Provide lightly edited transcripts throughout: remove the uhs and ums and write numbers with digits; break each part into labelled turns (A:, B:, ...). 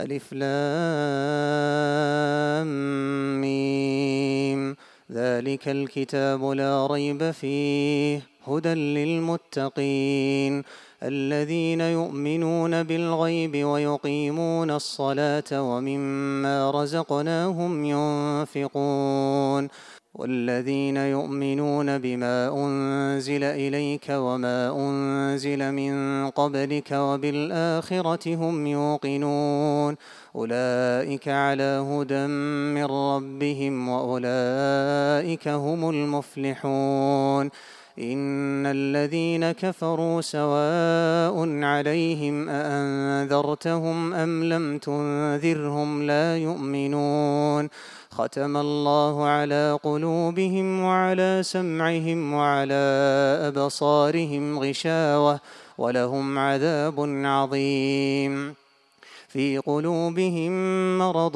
A: ألف لام ميم. ذلك الكتاب لا ريب فيه هدى للمتقين الذين يؤمنون بالغيب ويقيمون الصلاة ومما رزقناهم ينفقون والذين يؤمنون بما أنزل إليك وما أنزل من قبلك وبالآخرة هم يوقنون أولئك على هدى من ربهم وأولئك هم المفلحون إن الذين كفروا سواء عليهم أأنذرتهم أم لم تنذرهم لا يؤمنون ختم الله على قلوبهم وعلى سمعهم وعلى أبصارهم غشاوة ولهم عذاب عظيم في قلوبهم مرض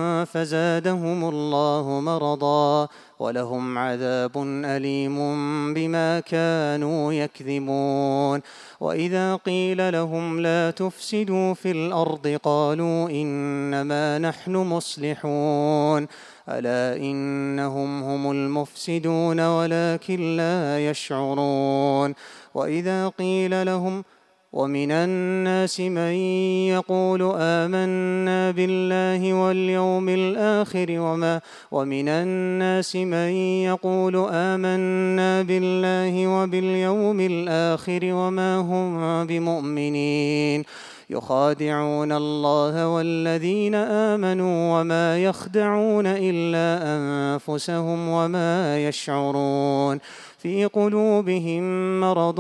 A: فزادهم الله مرضا ولهم عذاب أليم بما كانوا يكذبون وإذا قيل لهم لا تفسدوا في الأرض قالوا إنما نحن مصلحون ألا إنهم هم المفسدون ولكن لا يشعرون وإذا قيل لهم ومن الناس من يقول آمنا بالله واليوم الآخر ومن الناس من يقول آمنا بالله وباليوم الآخر وما هم بمؤمنين يخادعون الله والذين آمنوا وما يخدعون إلا أنفسهم وما يشعرون في قلوبهم مرض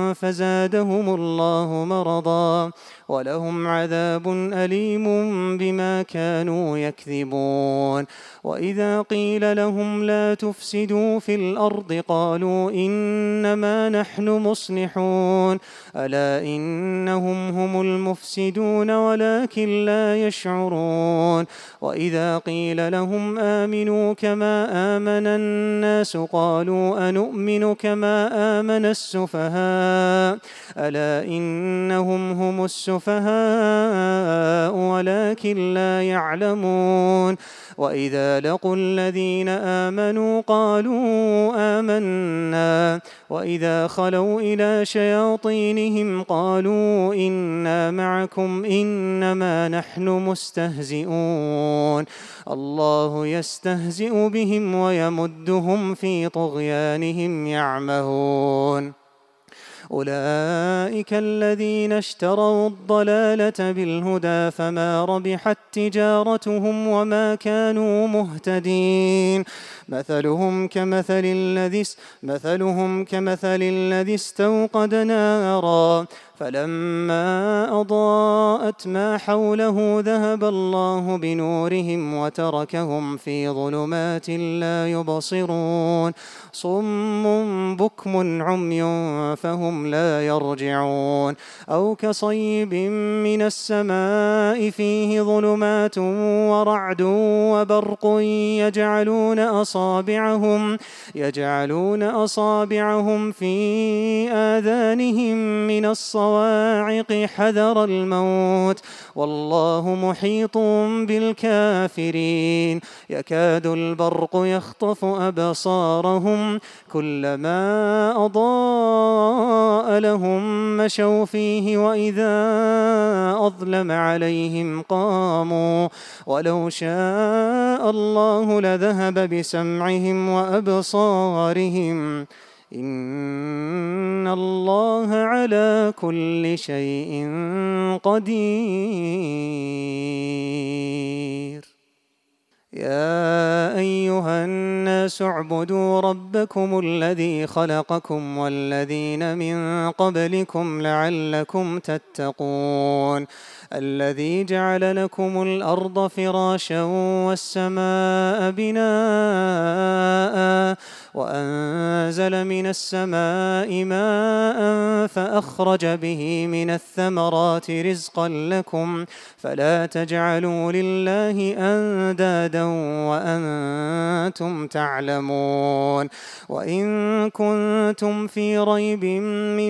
A: فزادهم الله مرضا ولهم عذاب أليم بما كانوا يكذبون وإذا قيل لهم لا تفسدوا في الأرض قالوا إنما نحن مصلحون ألا إنهم هم المفسدون ولكن لا يشعرون وإذا قيل لهم آمنوا كما آمن الناس قالوا أنؤمن كما آمن السفهاء ألا إنهم هم السفهاء ولكن لا يعلمون وإذا لقوا الذين آمنوا قالوا آمنا وإذا خلوا إلى شياطينهم قالوا إنا معكم إنما نحن مستهزئون الله يستهزئ بهم ويمدهم في طغيانهم يعمهون أولئك الذين اشتروا الضلالة بالهدى فما ربحت تجارتهم وما كانوا مهتدين مثلهم كمثل الذي استوقد نارا فلما أضاءت ما حوله ذهب الله بنورهم وتركهم في ظلمات لا يبصرون صم بكم عمي فهم لا يرجعون أو كصيب من السماء فيه ظلمات ورعد وبرق يجعلون أصابعهم في آذانهم من الصواعق حذر الموت والله محيط بالكافرين يكاد البرق يخطف أبصارهم كلما أضاء لهم مشوا فيه وإذا أظلم عليهم قاموا ولو شاء الله لذهب بسمعهم وأبصارهم إن الله على كل شيء قدير يا أيها الناس اعبدوا ربكم الذي خلقكم والذين من قبلكم لعلكم تتقون الذي جعل لكم الأرض فراشا والسماء بناء وأنزل من السماء ماء فأخرج به من الثمرات رزقا لكم فلا تجعلوا لله أندادا وأنتم تعلمون وإن كنتم في ريب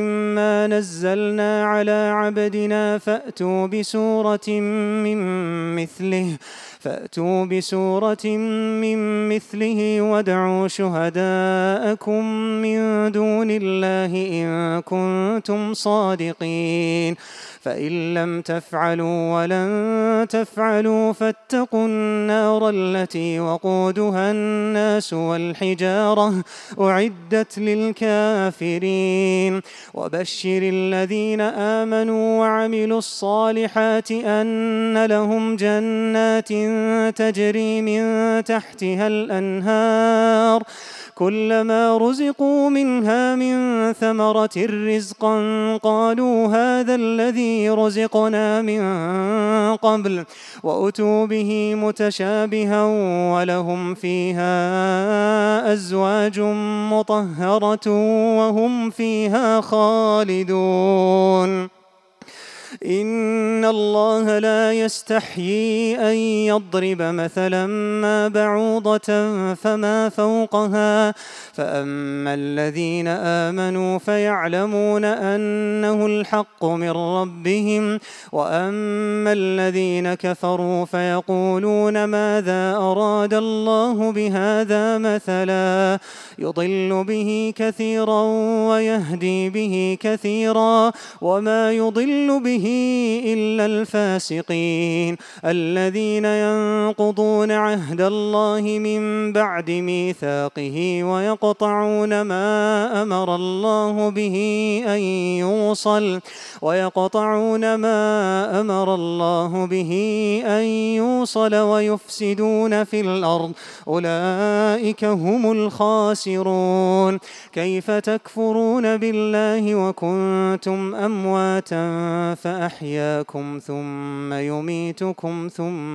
A: مما نزلنا على عبدنا فأتوا بسورة من فأتوا بسورة من مثله وادعوا شهداءكم من دون الله إن كنتم صادقين فإن لم تفعلوا ولن تفعلوا فاتقوا النار التي وقودها الناس والحجارة أعدت للكافرين وبشر الذين آمنوا وعملوا الصالحات أن لهم جنات تجري من تحتها الأنهار كلما رزقوا منها من ثمرة رزقا قالوا هذا الذي رزقنا من قبل وأتوا به متشابها ولهم فيها أزواج مطهرة وهم فيها خالدون إن الله لا يستحيي أن يضرب مثلا ما بعوضة فما فوقها فأما الذين آمنوا فيعلمون أنه الحق من ربهم وأما الذين كفروا فيقولون ماذا أراد الله بهذا مثلا يضل به كثيرا ويهدي به كثيرا وما يضل به إلا الفاسقين الذين ينقضون عهد الله من بعد ميثاقه ويقطعون ما أمر الله به أن يوصل ويفسدون في الأرض أولئك هم الخاسرون كيف تكفرون بالله وكنتم أمواتا فأحياكم ثم يميتكم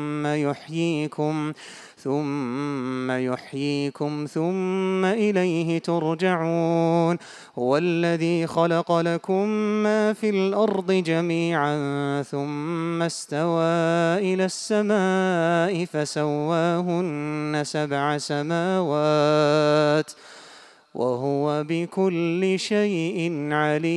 A: ثم يحييكم ثم إليه ترجعون هو الذي خلق لكم ما في الأرض جميعا ثم استوى إلى السماء فسواهن 7 سماوات وهو بكل شيء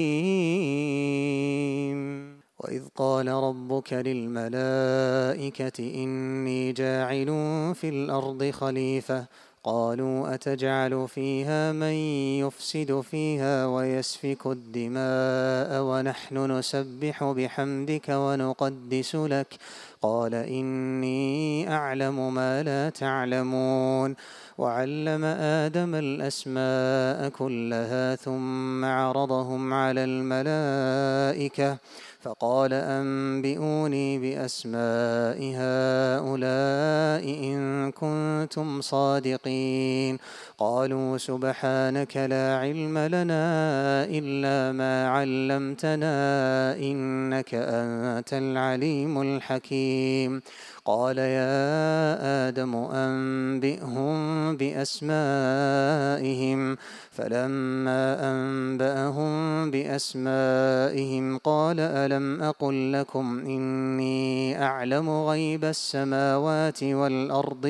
A: عليم وإذ قال ربك للملائكة إني جاعل في الأرض خليفة قالوا أتجعل فيها من يفسد فيها ويسفك الدماء ونحن نسبح بحمدك ونقدس لك قال إني أعلم ما لا تعلمون وعلم آدم الأسماء كلها ثم عرضهم على الملائكة فقال أنبئوني بأسماء هؤلاء إن كنتم صادقين قالوا سبحانك لا علم لنا إلا ما علمتنا إنك أنت العليم الحكيم قال يا آدم أنبئهم بأسمائهم فلما أنبأهم بأسمائهم قال ألم أقل لكم إني أعلم غيب السماوات والأرض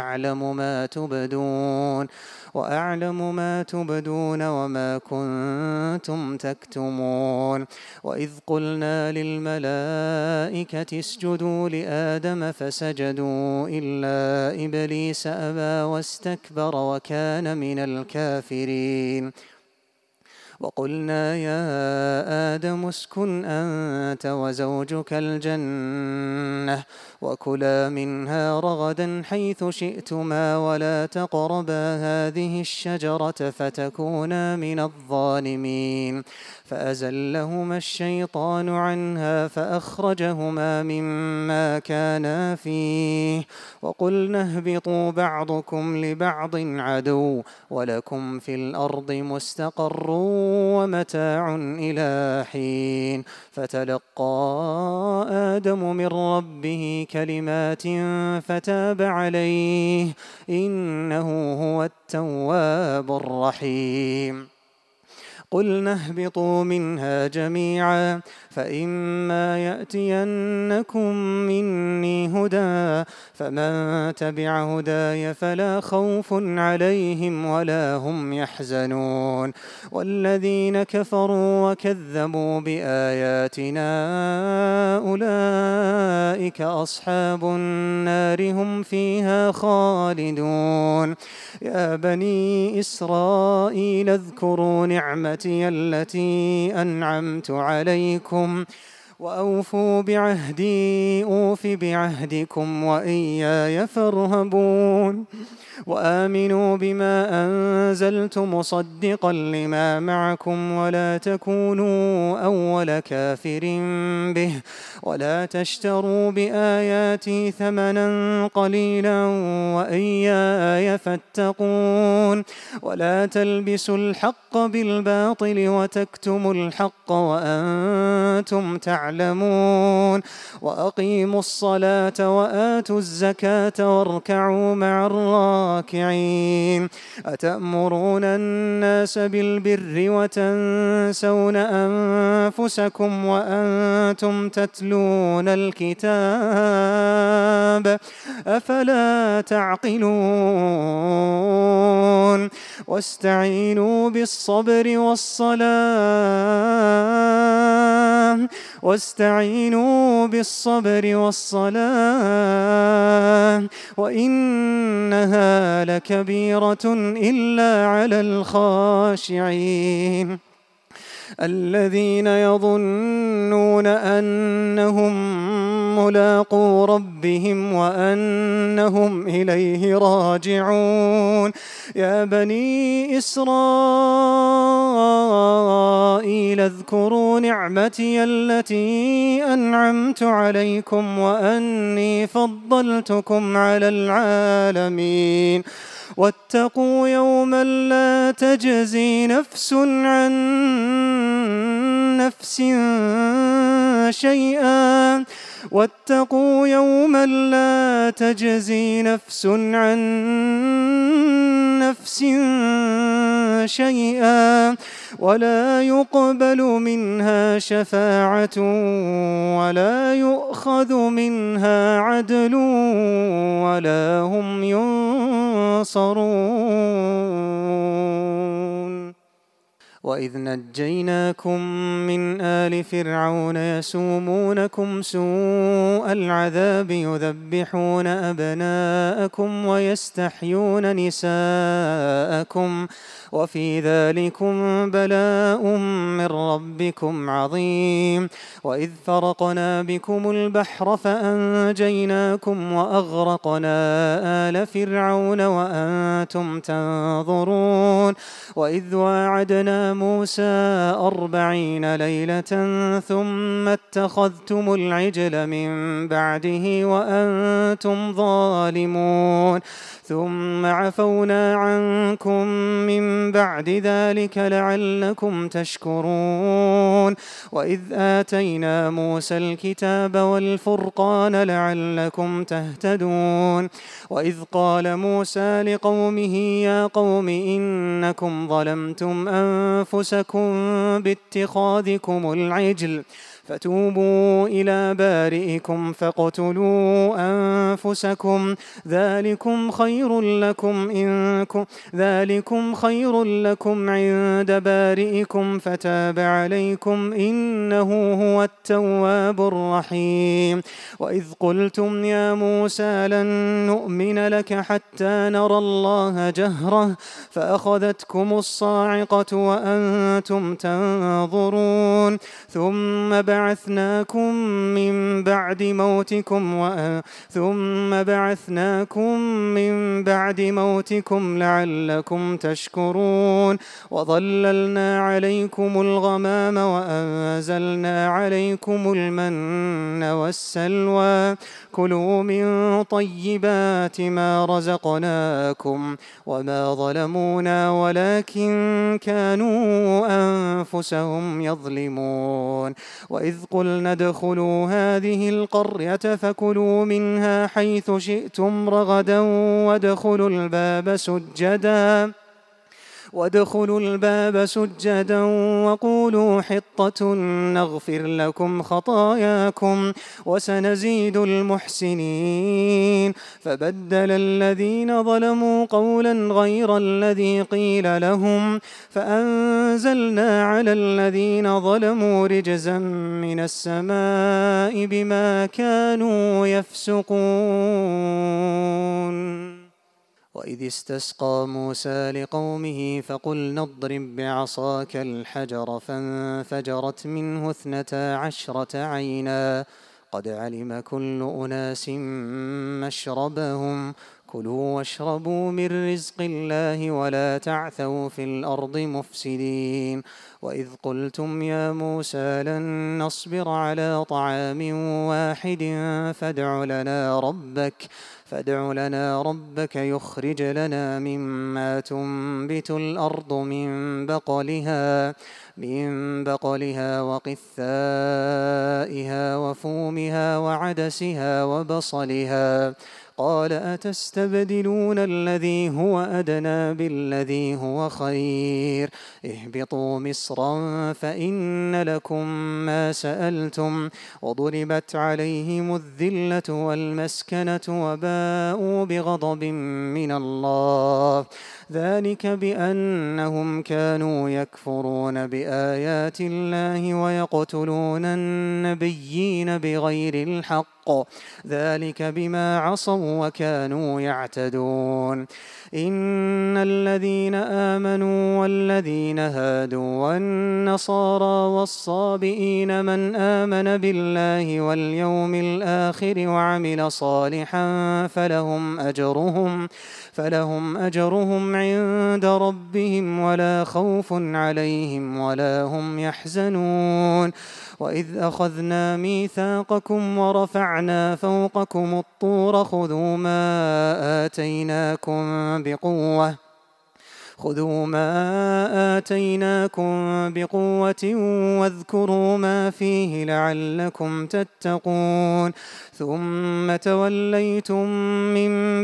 A: وأعلم ما تبدون وما كنتم تكتمون وإذ قلنا للملائكة اسجدوا لآدم فسجدوا إلا إبليس أبى واستكبر وكان من الكافرين وقلنا يا آدم اسكن أنت وزوجك الجنة وكلا منها رغدا حيث شئتما ولا تقربا هذه الشجرة فتكونا من الظالمين فأزلهما الشيطان عنها فأخرجهما مما كانا فيه وقلنا اهبطوا بعضكم لبعض عدو ولكم في الأرض مستقر ومتاع إلى حين فتلقى آدم من ربه كلمات فتاب عليه إنه هو التواب الرحيم قلنا اهبطوا منها جميعا فإما يأتينكم مني هدى فمن تبع هداي فلا خوف عليهم ولا هم يحزنون والذين كفروا وكذبوا بآياتنا أولئك أصحاب النار هم فيها خالدون يا بني إسرائيل اذكروا نعمتي التي أنعمت عليكم وأوفوا بعهدي أوف بعهدكم وإياي فارهبون وآمنوا بما أنزلت مصدقا لما معكم ولا تكونوا أول كافر به ولا تشتروا بآياتي ثمنا قليلا وإياي فاتقون ولا تلبسوا الحق بالباطل وتكتموا الحق وأنتم تعلمون وأقيموا الصلاة وآتوا الزكاة واركعوا مع الراكعين أتأمرون الناس بالبر وتنسون أنفسكم وأنتم تتلون الكتاب أفلا تعقلون واستعينوا بالصبر والصلاة وإنها لكبيرة إلا على الخاشعين الذين يظنون أنهم ملاقو ربهم وأنهم إليه راجعون يا بني إسرائيل اذكروا نعمتي التي أنعمت عليكم وأني فضلتكم على العالمين واتقوا يوما لا تجزي نفس عن نفس شيئا ولا يقبل منها شفاعة ولا يؤخذ منها عدل ولا هم ينصرون وإذ نجيناكم من آل فرعون يسومونكم سوء العذاب يذبحون أبناءكم ويستحيون نساءكم وفي ذلكم بلاء من ربكم عظيم وإذ فرقنا بكم البحر فأنجيناكم وأغرقنا آل فرعون وأنتم تنظرون وإذ واعدنا موسى 40 ليلة ثم اتخذتم العجل من بعده وأنتم ظالمون ثم عفونا عنكم من بعد ذلك لعلكم تشكرون وإذ آتينا موسى الكتاب والفرقان لعلكم تهتدون وإذ قال موسى لقومه يا قوم إنكم ظلمتم أنفسكم باتخاذكم العجل فتوبوا إلى بارئكم فاقتلوا أنفسكم ذلكم خير لكم عند بارئكم فتاب عليكم إنه هو التواب الرحيم وإذ قلتم يا موسى لن نؤمن لك حتى نرى الله جهرة فأخذتكم الصاعقة وأنتم تنظرون ثم بعثناكم من بعد موتكم لعلكم تشكرون وظللنا عليكم الغمام وأنزلنا عليكم المن والسلوى كلوا من طيبات ما رزقناكم وما ظلمونا ولكن كانوا أنفسهم يظلمون وإذ قلنا ادخلوا هذه القرية فكلوا منها حيث شئتم رغدا وادخلوا الباب سجدا وقولوا حطة نغفر لكم خطاياكم وسنزيد المحسنين. فبدل الذين ظلموا قولا غير الذي قيل لهم فأنزلنا على الذين ظلموا رجزا من السماء بما كانوا يفسقون. وإذ استسقى موسى لقومه فقلنا اضرب بعصاك الحجر فانفجرت منه 12 عينا قد علم كل أناس مشربهم كلوا واشربوا من رزق الله ولا تعثوا في الأرض مفسدين. وإذ قلتم يا موسى لن نصبر على طعام واحد فادع لنا ربك يخرج لنا مما تنبت الأرض من بقلها وقثائها وفومها وعدسها وبصلها قال أتستبدلون الذي هو أدنى بالذي هو خير اهبطوا مصرا فإن لكم ما سألتم وضربت عليهم الذلة والمسكنة وباءوا بغضب من الله ذلك بأنهم كانوا يكفرون بآيات الله ويقتلون النبيين بغير الحق ذلك بما عصوا وكانوا يعتدون. إن الذين آمنوا والذين هادوا والنصارى والصابئين من آمن بالله واليوم الآخر وعمل صالحا فلهم أجرهم عند ربهم ولا خوف عليهم ولا هم يحزنون. وإذ أخذنا ميثاقكم ورفعنا فوقكم الطور خذوا ما آتيناكم بقوة واذكروا ما فيه لعلكم تتقون. ثم توليتم من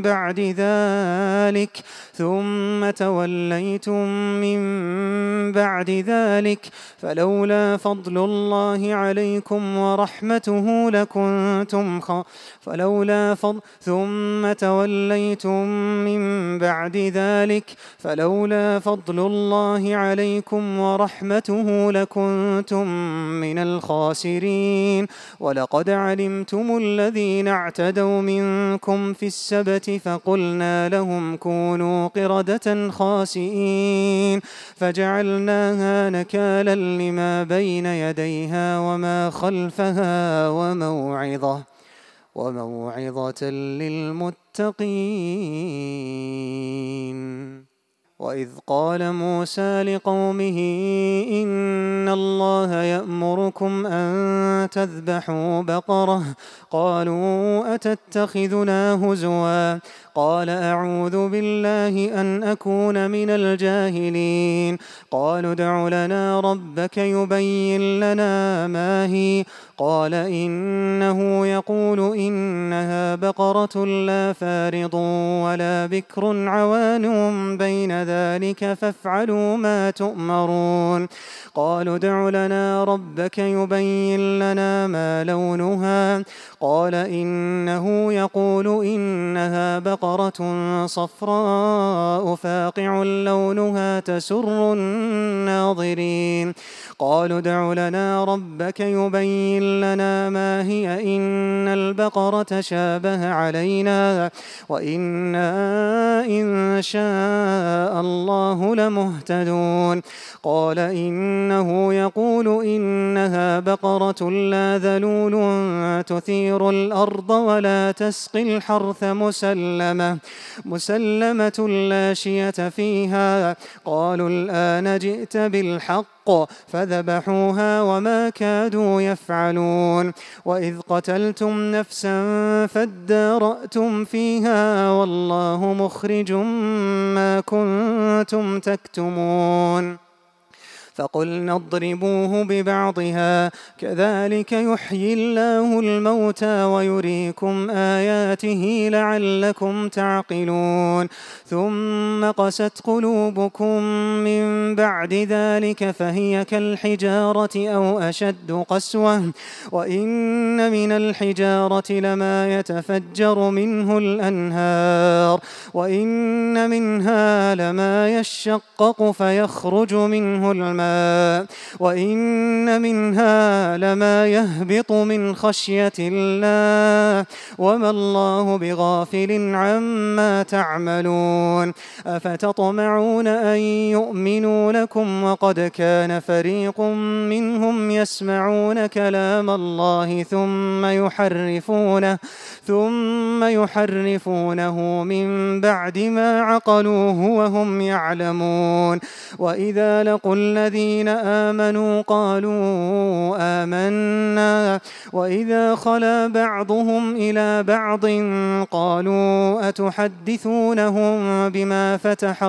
A: بعد ذلك فلولا فضل الله عليكم ورحمته لكنتم من الخاسرين. ولقد علمتم الذين اعتدوا منكم في السبت فقلنا لهم كونوا قردة خاسئين فجعلناها نكالا لما بين يديها وما خلفها وموعظة للمتقين. وإذ قال موسى لقومه إن الله يأمركم أن تذبحوا بقرة قالوا أتتخذنا هزوا قال أعوذ بالله أن أكون من الجاهلين. قالوا ادع لنا ربك يبين لنا ما هي قال إنه يقول إنها بقرة لا فارض ولا بكر عوان بين ذلك فافعلوا ما تؤمرون. قالوا ادع لنا ربك يبين لنا ما لونها قال إنه يقول إنها بقرة صفراء فاقع لونها تسر الناظرين. قالوا ادع لنا ربك يبين لنا ما هي إن البقرة شابه علينا وإنا إن شاء الله لمهتدون. قال إنه يقول إنها بقرة لا ذلول تثير الأرض ولا تسقي الحرث مسلمة لا شية فيها. قالوا الآن جئت بالحق فذبحوها وما كادوا يفعلون. وإذ قتلتم نفسا فادارأتم فيها والله مخرج ما كنتم تكتمون. فقلنا اضربوه ببعضها كذلك يحيي الله الموتى ويريكم آياته لعلكم تعقلون ثم قست قلوبكم من بعد ذلك فهي كالحجارة أو أشد قسوة وإن من الحجارة لما يتفجر منه الأنهار وإن منها لما يشقق فيخرج منه الماء وإن منها لما يهبط من خشية الله وما الله بغافل عما تعملون أفتطمعون أن يؤمنوا لكم وقد كان فريق منهم يسمعون كلام الله ثم يحرفونه من بعد ما عقلوه وهم يعلمون وإذا لقوا الذين آمنوا قالوا آمنا وإذا خلا بعضهم إلى بعض قالوا أتحدثونهم بما فتح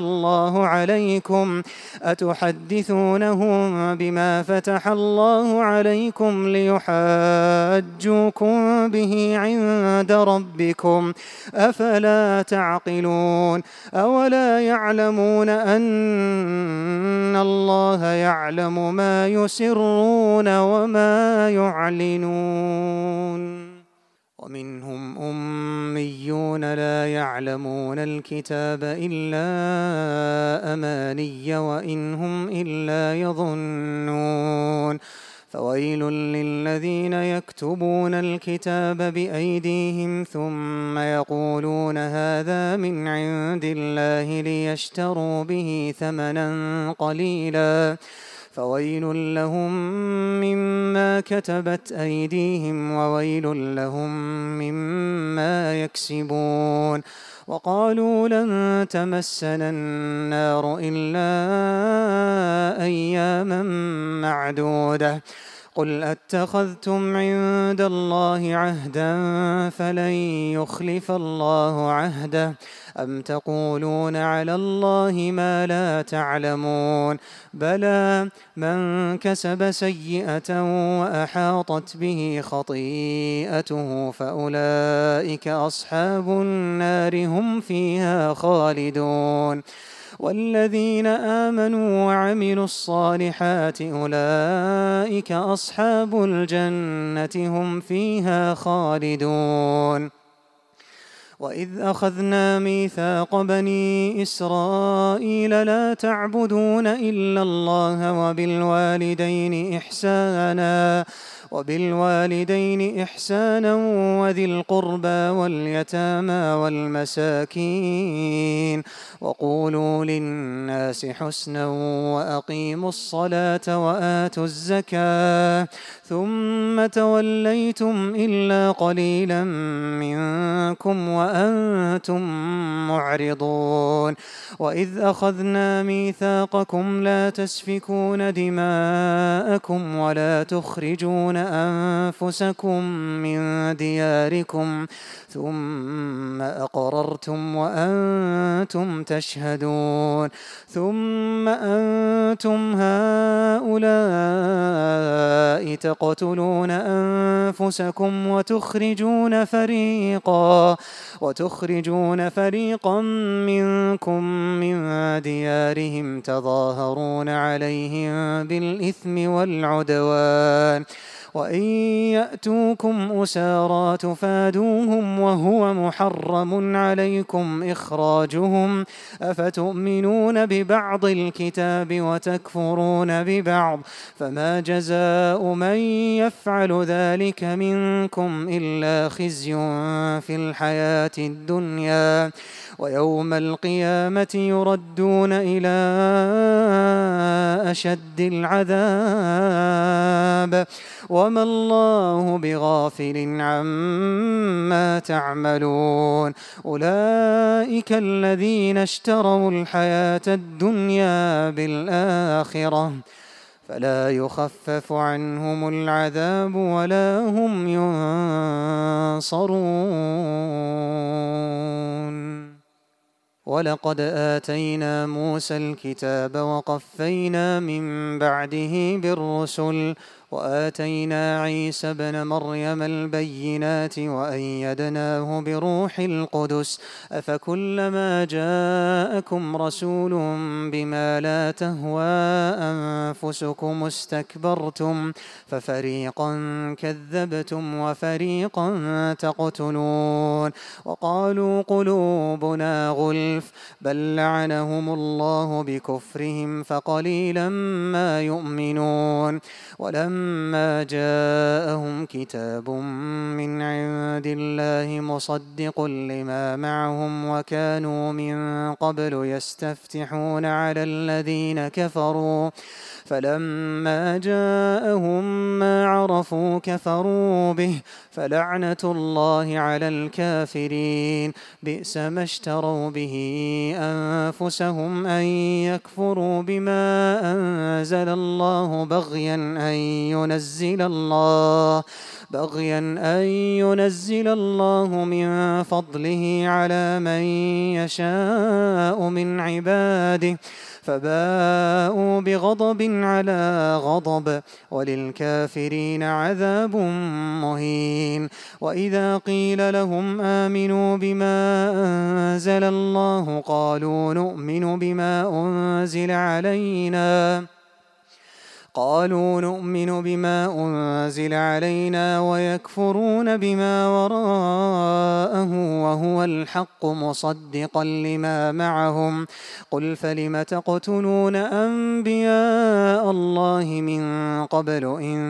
A: الله عليكم ليحاجوكم به عند ربكم أفلا تعقلون أولا يعلمون أن الله يعلم ما يسرون وما يعلنون ومنهم أميون لا يعلمون الكتاب إلا أماني وإن هم إلا يظنون فويل للذين يكتبون الكتاب بأيديهم ثم يقولون هذا من عند الله ليشتروا به ثمنا قليلا فويل لهم مما كتبت أيديهم وويل لهم مما يكسبون وقالوا لن تمسنا النار إلا أياما معدودة قل أتخذتم عند الله عهدا فلن يخلف الله عهده أم تقولون على الله ما لا تعلمون بلى من كسب سيئة وأحاطت به خطيئته فأولئك أصحاب النار هم فيها خالدون والذين آمنوا وعملوا الصالحات أولئك أصحاب الجنة هم فيها خالدون وإذ أخذنا ميثاق بني إسرائيل لا تعبدون إلا الله وبالوالدين إحسانا وذي القربى واليتامى والمساكين وقولوا للناس حسنا وأقيموا الصلاة وآتوا الزكاة ثم توليتم إلا قليلا منكم وأنتم معرضون وإذ أخذنا ميثاقكم لا تسفكون دماءكم ولا تخرجون أنفسكم من دياركم ثم أقررتم وأنتم تشهدون ثم أنتم هؤلاء تقتلون أنفسكم وتخرجون فريقا منكم من ديارهم تظاهرون عليهم بالإثم والعدوان وإن يأتوكم أسارى تفادوهم وهو محرم عليكم إخراجهم أفتؤمنون ببعض الكتاب وتكفرون ببعض فما جزاء من يفعل ذلك منكم إلا خزي في الحياة الدنيا ويوم القيامة يردون إلى أشد العذاب وما الله بغافل عما تعملون أولئك الذين اشتروا الحياة الدنيا بالآخرة فلا يخفف عنهم العذاب ولا هم ينصرون ولقد آتينا موسى الكتاب وقفينا من بعده بالرسل وآتينا عيسى ابن مريم البينات وأيدناه بروح القدس أفكلما جاءكم رسول بما لا تهوى أنفسكم استكبرتم ففريقا كذبتم وفريقا تقتلون وقالوا قلوبنا غلف بل لعنهم الله بكفرهم فقليلا ما يؤمنون ولما جاءهم كتاب من عند الله مصدق لما معهم وكانوا من قبل يستفتحون على الذين كفروا فلما جاءهم ما عرفوا كفروا به فلعنة الله على الكافرين بئس ما اشتروا به أنفسهم أن يكفروا بما أنزل الله بغيا أن ينزل الله من فضله على من يشاء من عباده فباءوا بغضب على غضب وللكافرين عذاب مهين وإذا قيل لهم آمنوا بما أنزل الله قالوا نؤمن بما أنزل علينا ويكفرون بما وراءه وهو الحق مصدقا لما معهم قل فلم تقتلون أنبياء الله من قبل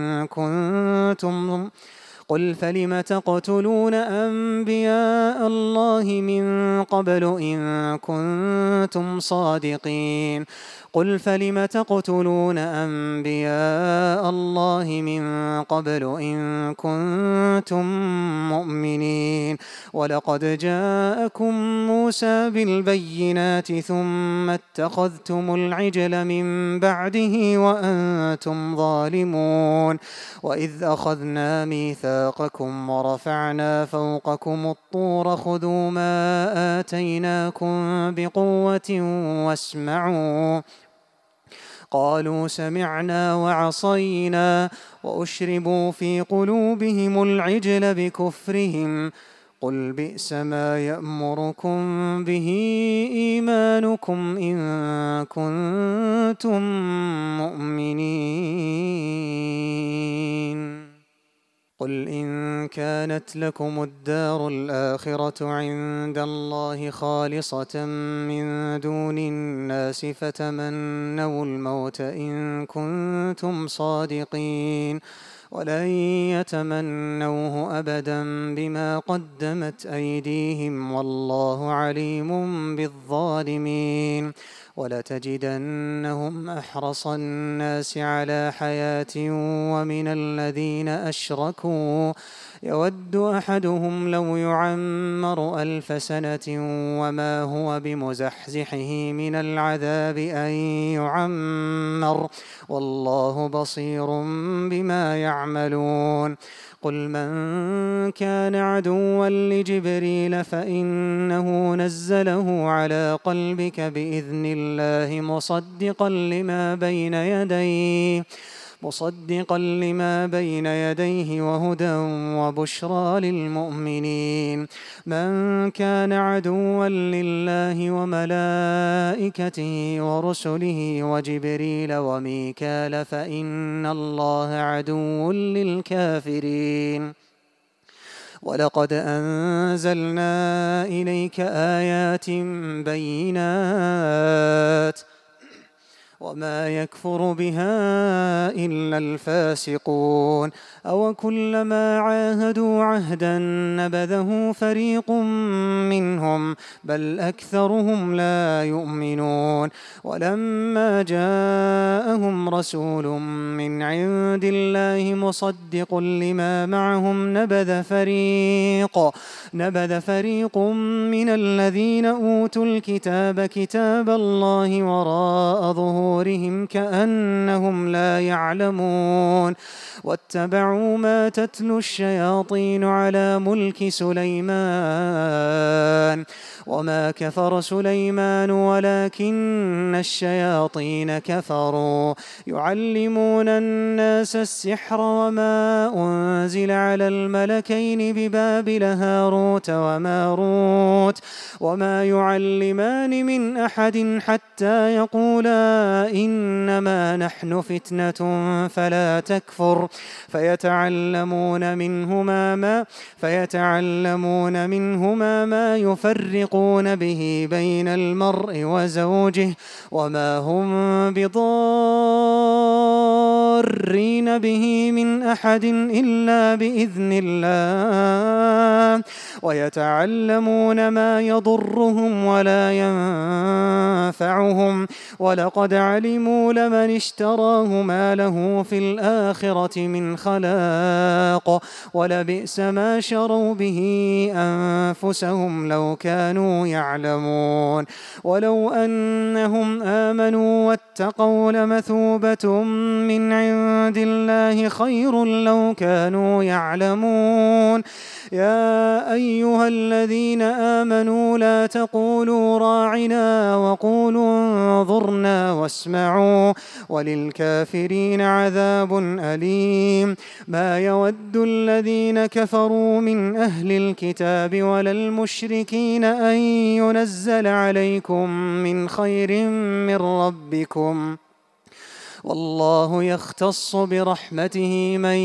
A: إن كنتم صادقين قل فلم تقتلون أنبياء الله من قبل إن كنتم مؤمنين ولقد جاءكم موسى بالبينات ثم اتخذتم العجل من بعده وأنتم ظالمون وإذ أخذنا ميثاقكم ورفعنا فوقكم الطور خذوا ما آتيناكم بقوة واسمعوا قالوا سمعنا وعصينا وأشربوا في قلوبهم العجل بكفرهم قل بئس ما يأمركم به إيمانكم إن كنتم مؤمنين قل إن كانت لكم الدار الآخرة عند الله خالصة من دون الناس فتمنوا الموت إن كنتم صادقين ولن يتمنوه أبدا بما قدمت أيديهم والله عليم بالظالمين ولتجدنهم أحرص الناس على حياة ومن الذين أشركوا يود أحدهم لو يعمر 1000 سنة وما هو بمزحزحه من العذاب أن يعمر والله بصير بما يعملون قل من كان عدوا لجبريل فإنه نزله على قلبك بإذن الله مصدقا لما بين يديه وهدى وبشرى للمؤمنين من كان عدوا لله وملائكته ورسله وجبريل وميكال فإن الله عدو للكافرين ولقد أنزلنا إليك آيات بينات وما يكفر بها إلا الفاسقون أو كلما عاهدوا عهدا نبذه فريق منهم بل أكثرهم لا يؤمنون ولما جاءهم رسول من عند الله مصدق لما معهم نبذ فريق من الذين أوتوا الكتاب كتاب الله وراء ظهورهم كأنهم لا يعلمون واتبعوا ما تتلو الشياطين على ملك سليمان وما كفر سليمان ولكن الشياطين كفروا يعلمون الناس السحر وما أنزل على الملكين ببابل هاروت وماروت وما يعلمان من أحد حتى يقولا إنما نحن فتنة فلا تكفر فيتعلمون منهما ما يفرقون به بين المرء وزوجه وما هم بضارين به من أحد إلا بإذن الله ويتعلمون ما يضرهم ولا ينفعهم ولقد علموا لمن اشتراه ما له في الآخرة من خلاق ولبئس ما شروا به أنفسهم لو كانوا يعلمون ولو أنهم آمنوا واتقوا لمثوبة من عند الله خير لو كانوا يعلمون يا أيها الذين آمنوا لا تقولوا راعنا وقولوا انظرنا واسمعوا وللكافرين عذاب أليم ما يود الذين كفروا من أهل الكتاب ولا المشركين أن ينزل عليكم من خير من ربكم والله يختص برحمته من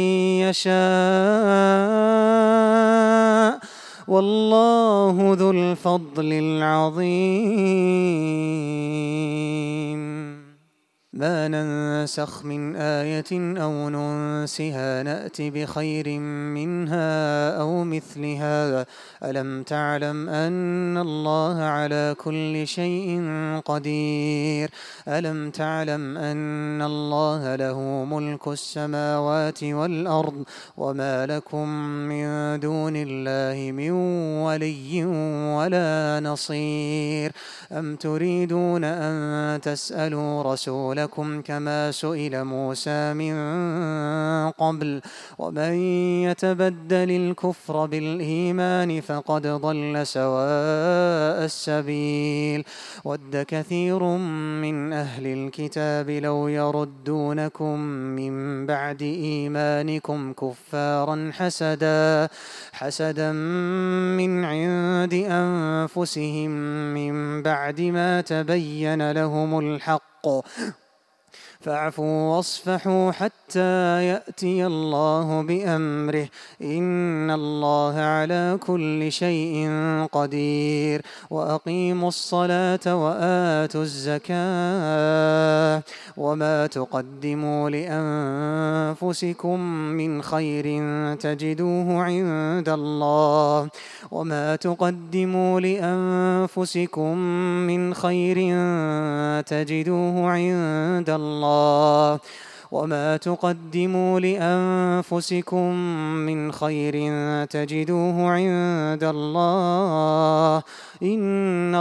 A: يشاء والله ذو الفضل العظيم ما ننسخ من آية أو ننسها نأت بخير منها أو مثلها ألم تعلم أن الله على كل شيء قدير ألم تعلم أن الله له ملك السماوات والأرض وما لكم من دون الله من ولي ولا نصير أم تريدون أن تسألوا رسولكم كما سئل موسى من قبل ومن يتبدل الكفر بالإيمان فقد ضل سواء السبيل ود كثير من أهل الكتاب لو يردونكم من بعد إيمانكم كفارا حسدا من عند أنفسهم من بعد ما تبين لهم الحق فاعفوا واصفحوا حتى يأتي الله بأمره إن الله على كل شيء قدير وأقيموا الصلاة وآتوا الزكاة وما تقدموا لأنفسكم من خير تجدوه عند الله وما تقدموا لأنفسكم من خير تجدوه عند الله وما تقدموا لأنفسكم من خير تجدوه عند الله إن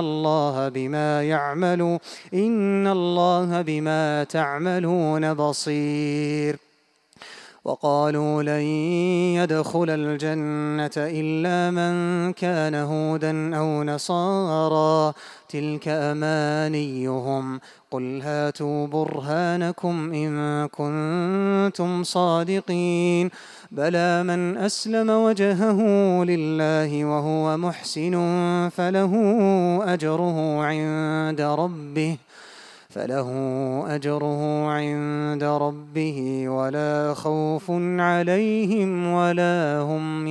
A: الله بما تعملون بصير وقالوا لن يدخل الجنة إلا من كان هودا أو نصارى تلك أمانيهم قل هاتوا برهانكم إن كنتم صادقين بلى من أسلم وجهه لله وهو محسن فله أجره عند ربه ولا خوف عليهم ولا هم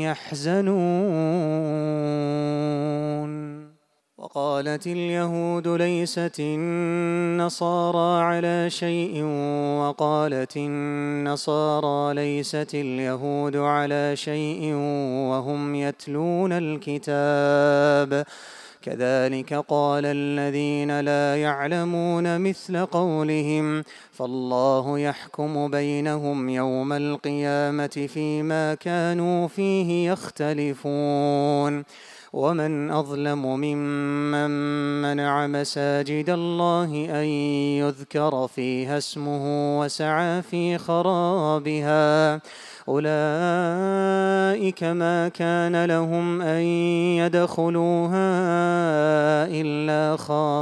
A: يحزنون وقالت اليهود ليست النصارى على شيء وقالت النصارى ليست اليهود على شيء وهم يتلون الكتاب كذلك قال الذين لا يعلمون مثل قولهم فالله يحكم بينهم يوم القيامة فيما كانوا فيه يختلفون ومن أظلم ممن منع مساجد الله أن يذكر فيها اسمه وسعى في خرابها أولئك ما كان لهم أن يدخلوها إلا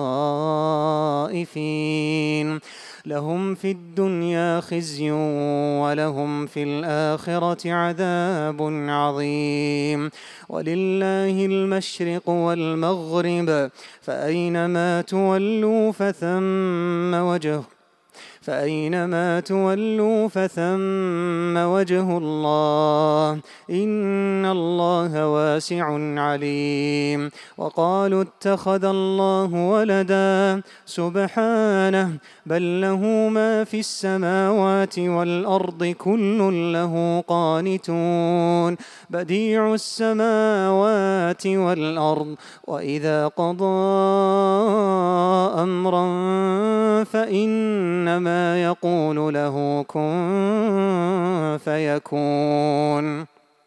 A: خائفين لهم في الدنيا خزي ولهم في الآخرة عذاب عظيم ولله المشرق والمغرب فأينما تولوا فثم وجه الله إن الله واسع عليم وقالوا اتخذ الله ولدا سبحانه بل له ما في السماوات والأرض كل له قانتون بديع السماوات والأرض وإذا قضى أمرا فإنما يقول له كن فيكون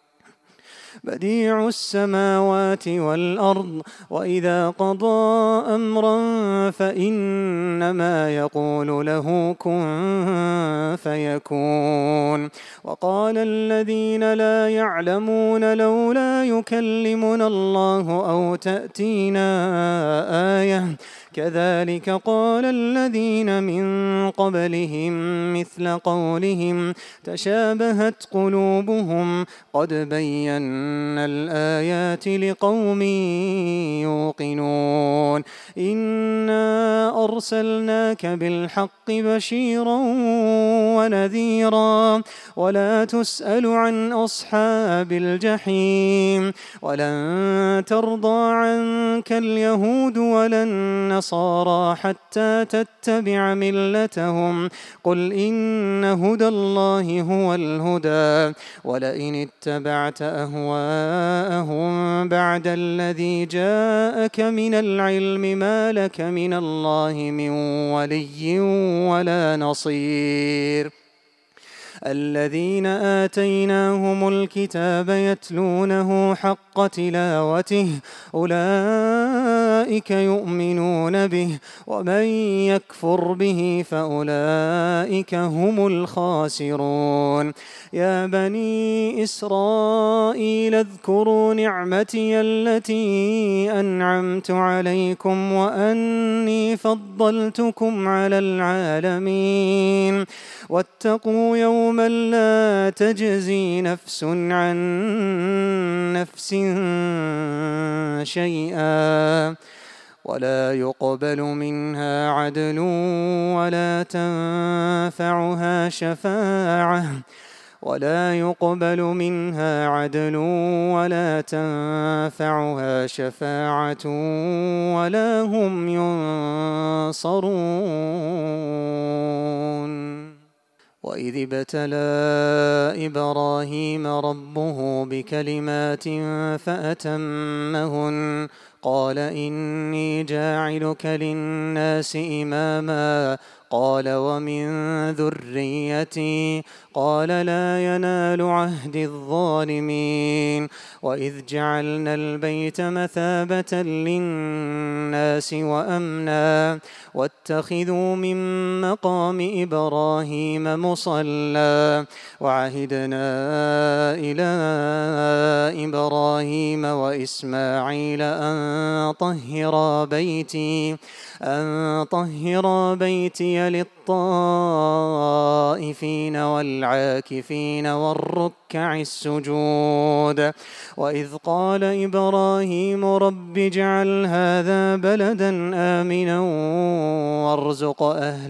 A: بديع السماوات والأرض وإذا قضى أمرا فإنما يقول له كن فيكون وقال الذين لا يعلمون لولا يكلمنا الله أو تأتينا آية كذلك قال الذين من قبلهم مثل قولهم تشابهت قلوبهم قد بينا الآيات لقوم يوقنون إنا أرسلناك بالحق بشيرا ونذيرا ولا تسأل عن أصحاب الجحيم ولن ترضى عنك اليهود ولا النصارى حتى تتبع ملتهم قل إن هدى الله هو الهدى ولئن اتبعت أهواءهم بعد الذي جاءك من العلم ما لك من الله من ولي ولا نصير الذين آتيناهم الكتاب يتلونه حق تلاوته أولئك يؤمنون به ومن يكفر به فأولئك هم الخاسرون يا بني إسرائيل اذكروا نعمتي التي أنعمت عليكم وأني فضلتكم على العالمين واتقوا يوما لا تجزي نفس عن نفس شيئا ولا يقبل منها عدل ولا تنفعها شفاعة ولا هم ينصرون وإذ ابتلى إبراهيم ربه بكلمات فأتمهن قال إني جاعلك للناس إماما قال ومن ذريتي قال لا ينال عهد الظالمين وإذ جعلنا البيت مثابة للناس وأمنا واتخذوا من مقام إبراهيم مصلى وعهدنا إلى إبراهيم وإسماعيل أن طهر بيتي للطائفين والعاكفين والركع السجود وإذ قال إبراهيم رب اجعل هذا بلدا آمنا وارزق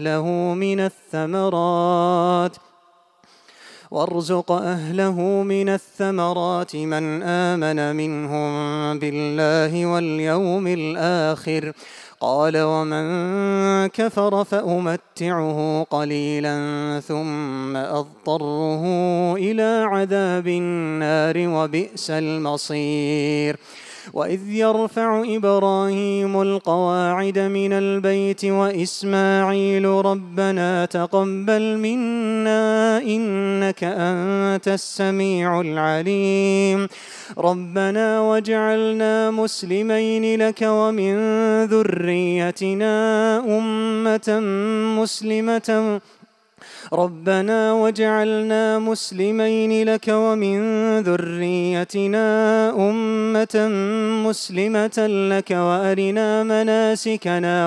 A: أهله من الثمرات من آمن منهم بالله واليوم الآخر قال ومن كفر فأمتعه قليلا ثم أضطره إلى عذاب النار وبئس المصير وإذ يرفع إبراهيم القواعد من البيت وإسماعيل ربنا تقبل منا إنك أنت السميع العليم ربنا واجعلنا مسلمين لك ومن ذريتنا أمة ربنا واجعلنا مسلمين لك ومن ذريتنا أمة مسلمة لك وأرنا مناسكنا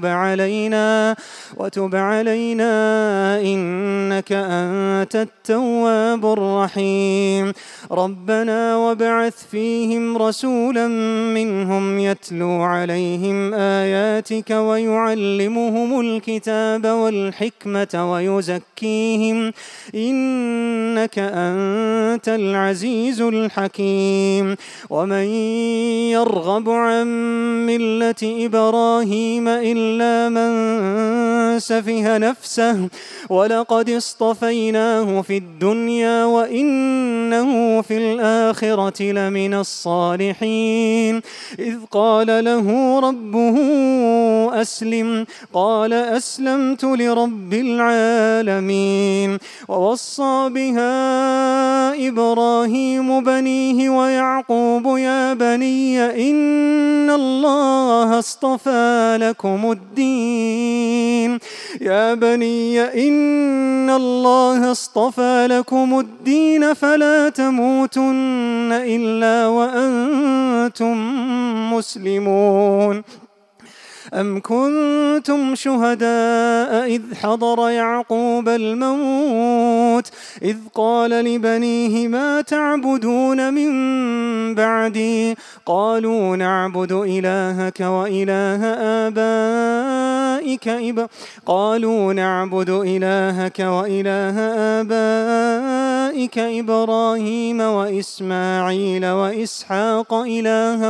A: وتب علينا إنك أنت التواب الرحيم ربنا وابعث فيهم رسولا منهم يتلو عليهم آياتك ويعلمهم الكتاب والحكمة ويزكيهم إنك أنت العزيز الحكيم ومن يرغب عن ملة إبراهيم إلا من سفه نفسه ولقد اصطفيناه في الدنيا وإنه في الآخرة لمن الصالحين إذ قال له ربه أسلم قال أسلمت لرب العالمين ووصى بها إبراهيم بنيه ويعقوب يا بني إن الله اصطفى لكم الدين فلا تموتن إلا وأنتم مسلمون أم كنتم شهداء إذ حضر يعقوب الموت إذ قال لبنيه ما تعبدون من بعدي قالوا نعبد إلهك وإله آبائك إبراهيم وإسماعيل وإسحاق إلها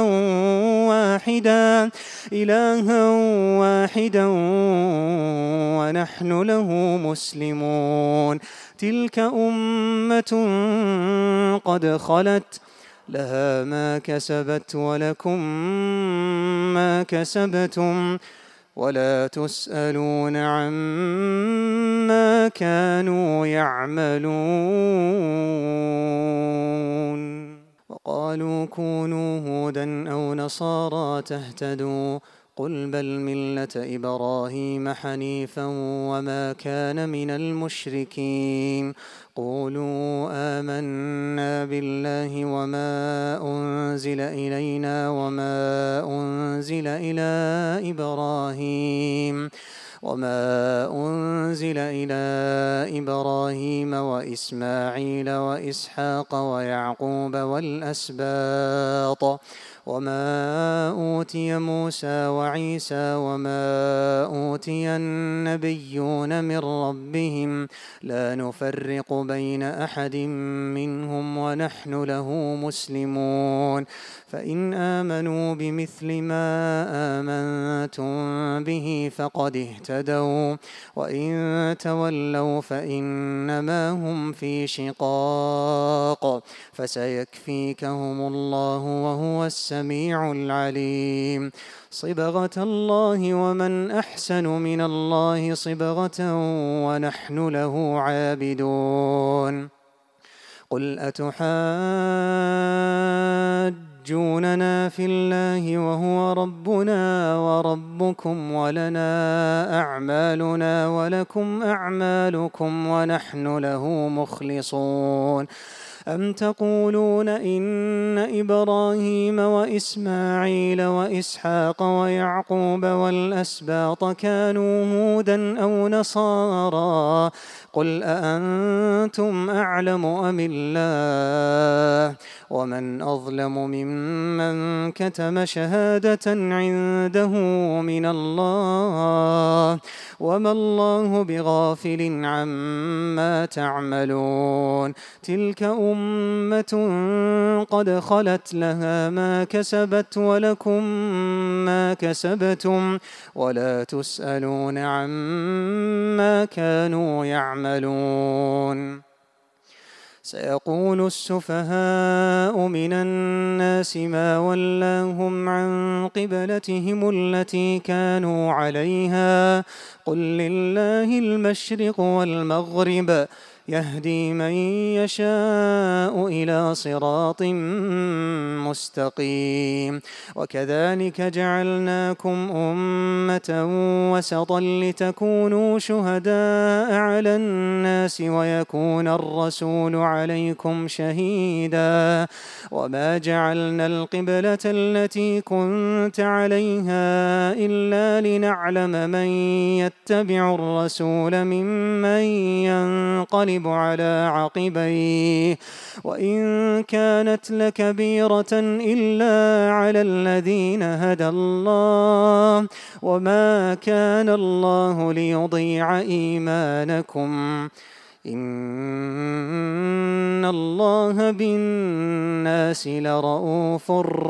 A: واحدا ونحن له مسلمون تلك أمة قد خلت لها ما كسبت ولكم ما كسبتم ولا تسألون عما كانوا يعملون وقالوا كونوا هودا أو نصارى تهتدوا قل بل ملة إبراهيم حنيفا وما كان من المشركين قولوا آمنا بالله وما أنزل إلينا وما أنزل إلى إبراهيم وإسماعيل وإسحاق ويعقوب والأسباط وما أوتي موسى وعيسى وما أوتي النبيون من ربهم لا نفرق بين أحد منهم ونحن له مسلمون فإن آمنوا بمثل ما آمنتم به فقد اهتدوا وإن تولوا فإنما هم في شقاق فسيكفيكهم الله وهو السميع العليم صبغة الله ومن أحسن من الله صبغة ونحن له عابدون قل أتحاجوننا في الله وهو ربنا وربكم ولنا أعمالنا ولكم أعمالكم ونحن له مخلصون أم تقولون إن إبراهيم وإسماعيل وإسحاق ويعقوب والأسباط كانوا هودا أو نصارى قل أأنتم أعلم أم الله ومن أظلم ممن كتم شهادة عنده من الله وما الله بغافل عما تعملون تلك أمة قد خلت لها ما كسبت ولكم ما كسبتم ولا تسألون عما كانوا يعملون سيقول السفهاء من الناس ما ولاهم عن قبلتهم التي كانوا عليها قل لله المشرق والمغرب يهدي من يشاء إلى صراط مستقيم. وكذلك جعلناكم أمة وسطا لتكونوا شهداء على الناس ويكون الرسول عليكم شهيدا. وما جعلنا القبلة التي كنت عليها إلا لنعلم من يتبع الرسول ممن ينقلب على عقبيه، وإن كانت لكبيرة إلا على الذين هدى الله، وما كان الله ليضيع إيمانكم، إن الله بالناس لرءوف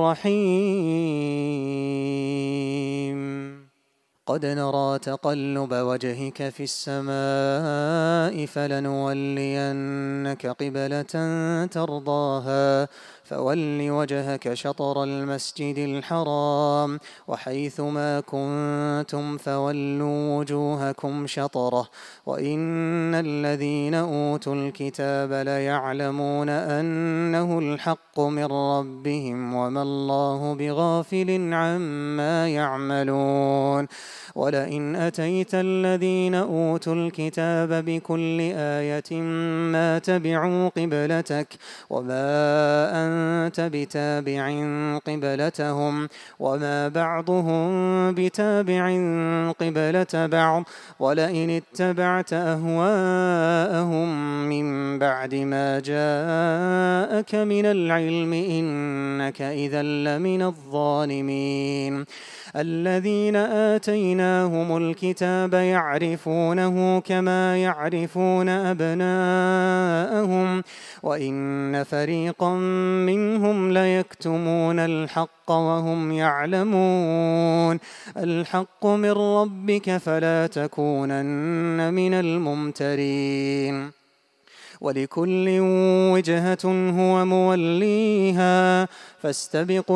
A: رحيم. قد نرى تقلب وجهك في السماء فلنولينك قبلة ترضاها فول وجهك شطر المسجد الحرام وحيث ما كنتم فولوا وجوهكم شطره وإن الذين أوتوا الكتاب ليعلمون أنه الحق من ربهم وما الله بغافل عما يعملون. ولئن أتيت الذين أوتوا الكتاب بكل آية ما تبعوا قبلتك وما أنت بتابع قبلتهم وما بعضهم بتابع قبلة بعض ولئن اتبعت أهواءهم من بعد ما جاءك من العلم إنك إذا لمن الظالمين. الذين آتيناهم الكتاب يعرفونه كما يعرفون أبناءهم وإن فريقا منهم ليكتمون الحق وهم يعلمون. الحق من ربك فلا تكونن من الممترين. ولكل وجهة هو موليها فاستبقوا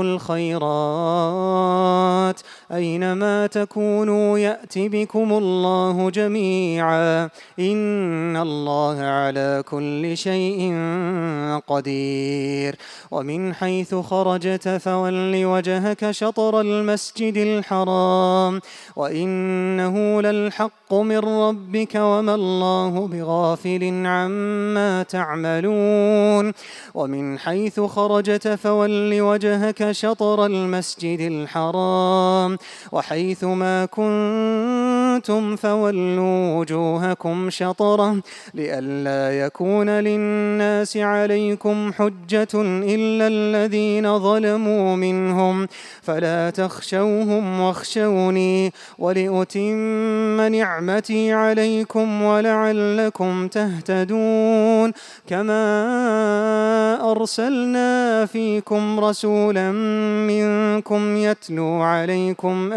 A: الخيرات أينما تكونوا يأت بكم الله جميعا إن الله على كل شيء قدير. ومن حيث خرجت فول وجهك شطر المسجد الحرام وإنه للحق من ربك وما الله بغافل عما تعملون. ومن حيث خرجت فول وجهك شطر المسجد الحرام وحيث ما كنتم فولوا وجوهكم شطره لئلا يكون للناس عليكم حجة إلا الذين ظلموا منهم فلا تخشوهم واخشوني ولأتم نعمتي عليكم ولعلكم تهتدون. كما أرسلنا فيكم رسولا منكم يتلو عليكم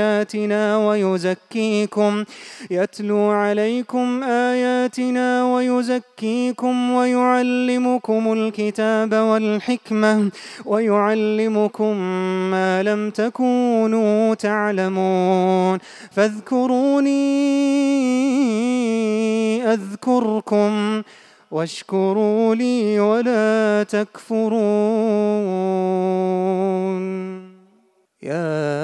A: آياتنا ويزكيكم ويعلمكم الكتاب والحكمة ويعلمكم ما لم تكونوا تعلمون. فاذكروني أذكركم واشكروا لي ولا تكفرون. يا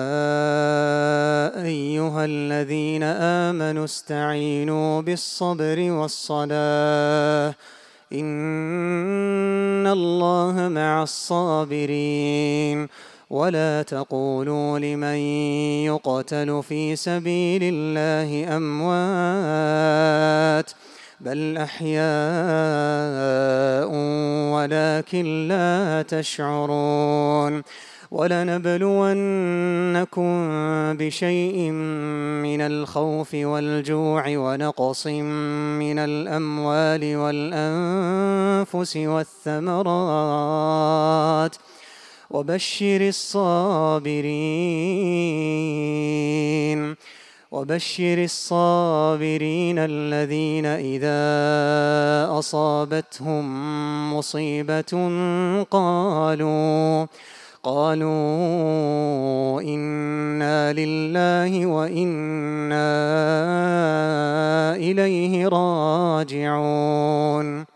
A: أيها الذين آمنوا استعينوا بالصبر والصلاة إن الله مع الصابرين. ولا تقولوا لمن يقتل في سبيل الله أموات بل أحياء ولكن لا تشعرون. ولنبلونكم بشيء من الخوف والجوع ونقص من الأموال والأنفس والثمرات وبشر الصابرين الذين إذا أصابتهم مصيبة قالوا إنا لله وإنا إليه راجعون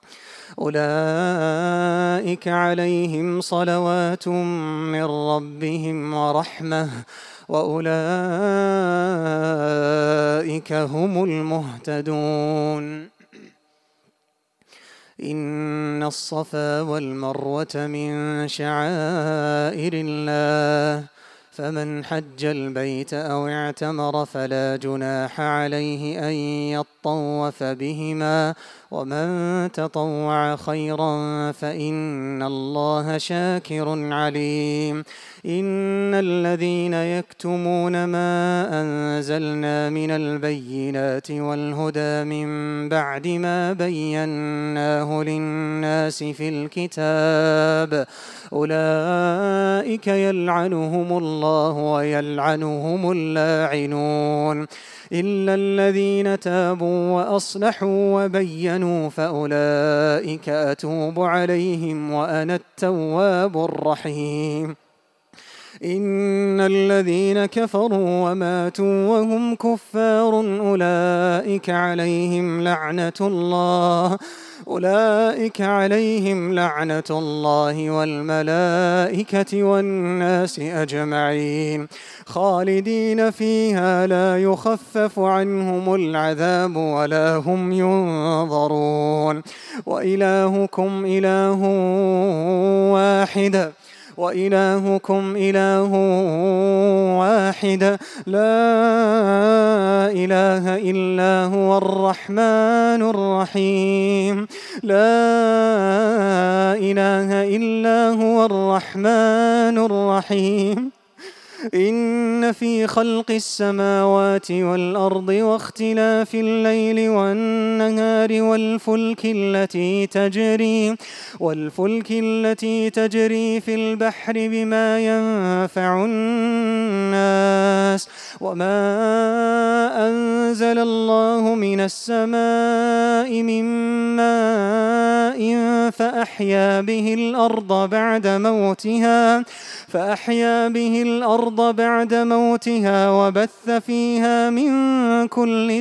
A: أولئك عليهم صلوات من ربهم ورحمة وأولئك هم المهتدون إن الصفا والمروة من شعائر الله فمن حج البيت أو اعتمر فلا جناح عليه أن يطوف بهما ومن تطوع خيرا فإن الله شاكر عليم إن الذين يكتمون ما أنزلنا من البينات والهدى من بعد ما بيناه للناس في الكتاب أولئك يلعنهم الله ويلعنهم اللاعنون إلا الذين تابوا وأصلحوا وبينوا فأولئك أتوب عليهم وأنا التواب الرحيم إن الذين كفروا وماتوا وهم كفار أولئك عليهم لعنة الله والملائكة والناس أجمعين خالدين فيها لا يخفف عنهم العذاب ولا هم ينظرون وإلهكم إله واحد لا إله إلا هو الرحمن الرحيم إن في خلق السماوات والأرض واختلاف الليل والنهار والفلك التي تجري في البحر بما ينفع الناس وما أنزل الله من السماء من ماء فأحيا به الأرض بعد موتها وبث فيها من كل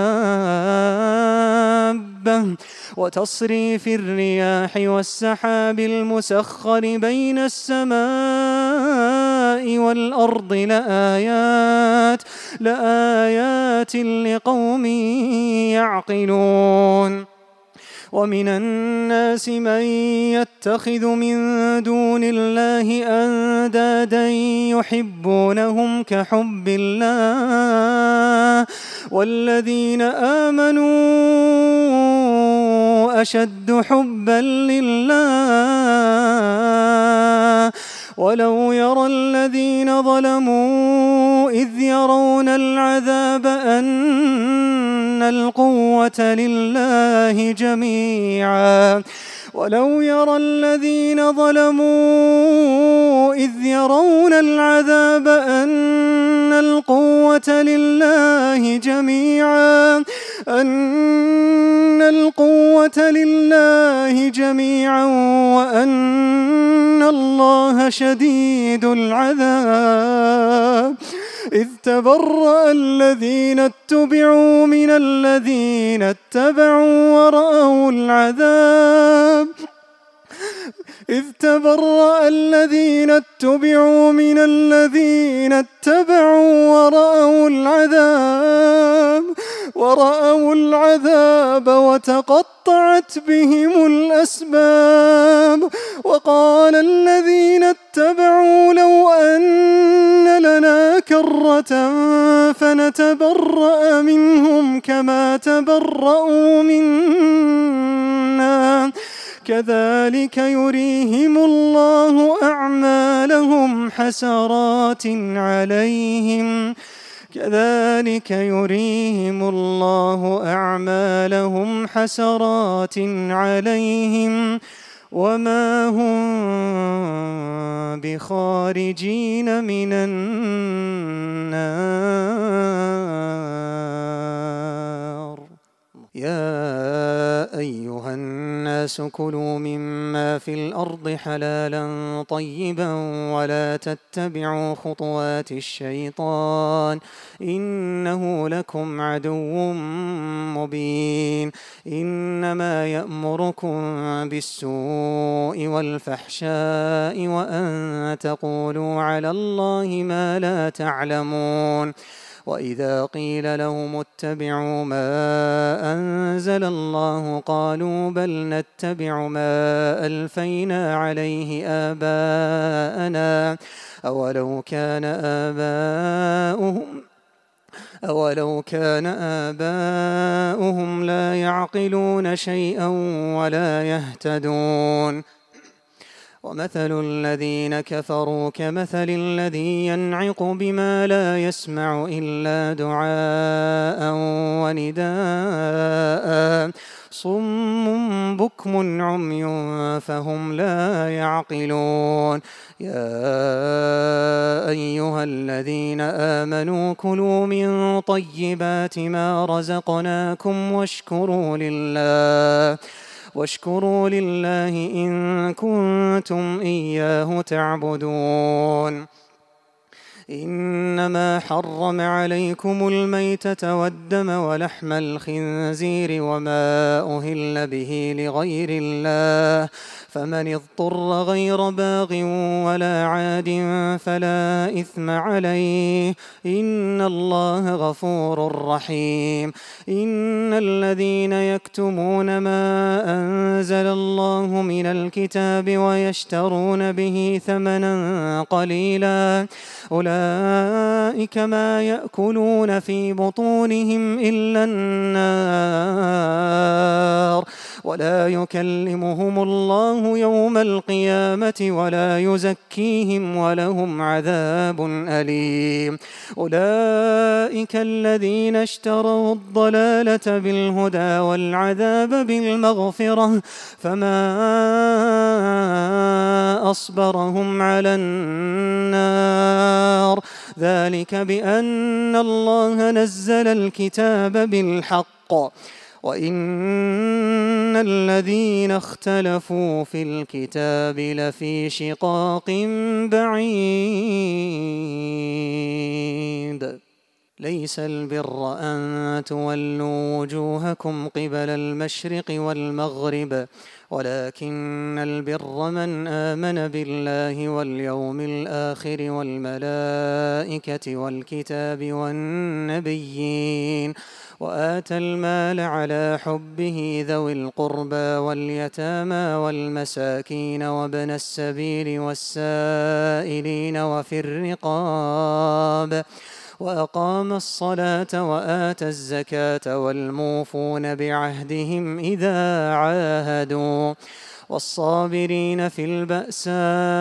A: دابة وتصريف الرياح والسحاب المسخر بين السماء والأرض لآيات لقوم يعقلون ومن الناس من يتخذ من دون الله أندادا يحبونهم كحب الله والذين آمنوا أشد حبا لله ولو يرى الذين ظلموا إذ يرون العذاب أن القوة لله جميعا وأن الله شديد العذاب إذ تبرأ الذين اتبعوا من الذين اتبعوا ورأوا العذاب وتقطعت بهم الأسباب وقال الذين اتبعوا لو أن لنا كرة فنتبرأ منهم كما تبرأوا منا كذلك يريهم الله أعمالهم حسرات عليهم وما هم بخارجين من النار يا أيها الناس الناس كلوا مما في الأرض حلالا طيبا ولا تتبعوا خطوات الشيطان إنه لكم عدو مبين إنما يأمركم بالسوء والفحشاء وأن تقولوا على الله ما لا تعلمون وإذا قيل لهم اتبعوا ما أنزل الله قالوا بل نتبع ما ألفينا عليه آباءنا أولو كان آباؤهم لا يعقلون شيئا ولا يهتدون ومثل الذين كفروا كمثل الذي ينعق بما لا يسمع إلا دعاء ونداء صم بكم عمي فهم لا يعقلون يا أيها الذين آمنوا كلوا من طيبات ما رزقناكم واشكروا لله إن كنتم إياه تعبدون إنما حرم عليكم الميتة والدم ولحم الخنزير وما أهل به لغير الله فمن اضطر غير باغ ولا عاد فلا إثم عليه إن الله غفور رحيم إن الذين يكتمون ما أنزل الله من الكتاب ويشترون به ثمنا قليلا أولئك ما يأكلون في بطونهم إلا النار ولا يكلمهم الله يوم القيامة ولا يزكيهم ولهم عذاب أليم أولئك الذين اشتروا الضلالة بالهدى والعذاب بالمغفرة فما أصبرهم على النار ذلك بأن الله نزل الكتاب بالحق وإن الذين اختلفوا في الكتاب لفي شقاق بعيد ليس البر أن تولوا وجوهكم قبل المشرق والمغرب ولكن البر من آمن بالله واليوم الآخر والملائكة والكتاب والنبيين وآتى المال على حبه ذوي القربى واليتامى والمساكين وابن السبيل والسائلين وفي الرقاب وأقام الصلاة وآتى الزكاة والموفون بعهدهم إذا عاهدوا والصابرين في البأساء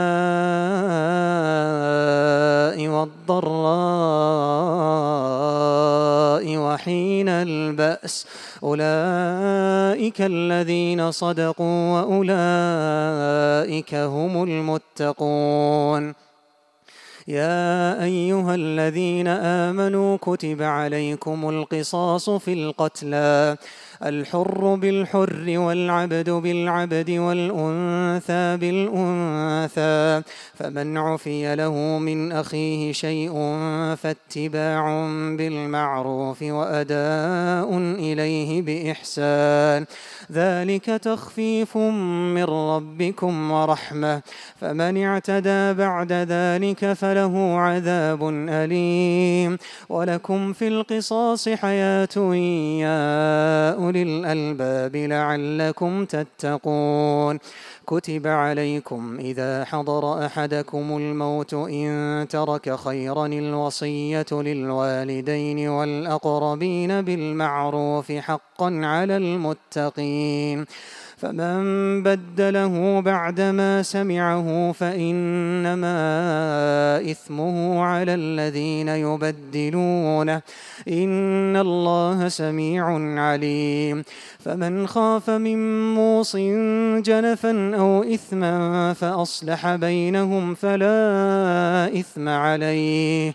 A: والضراء وحين البأس أولئك الذين صدقوا وأولئك هم المتقون يا أيها الذين آمنوا كتب عليكم القصاص في القتلى الحر بالحر والعبد بالعبد والأنثى بالأنثى فمن عفي له من أخيه شيء فاتباع بالمعروف وأداء إليه بإحسان ذلك تخفيف من ربكم ورحمة فمن اعتدى بعد ذلك فله عذاب أليم ولكم في القصاص حياة يا أولي الألباب لعلكم تتقون كتب عليكم إذا حضر أحدكم الموت إن ترك خيرا الوصية للوالدين والأقربين بالمعروف حقا على المتقين فمن بدله بعدما سمعه فإنما إثمه على الذين يبدلونه إن الله سميع عليم فمن خاف من موص جنفا أو إثما فأصلح بينهم فلا إثم عليه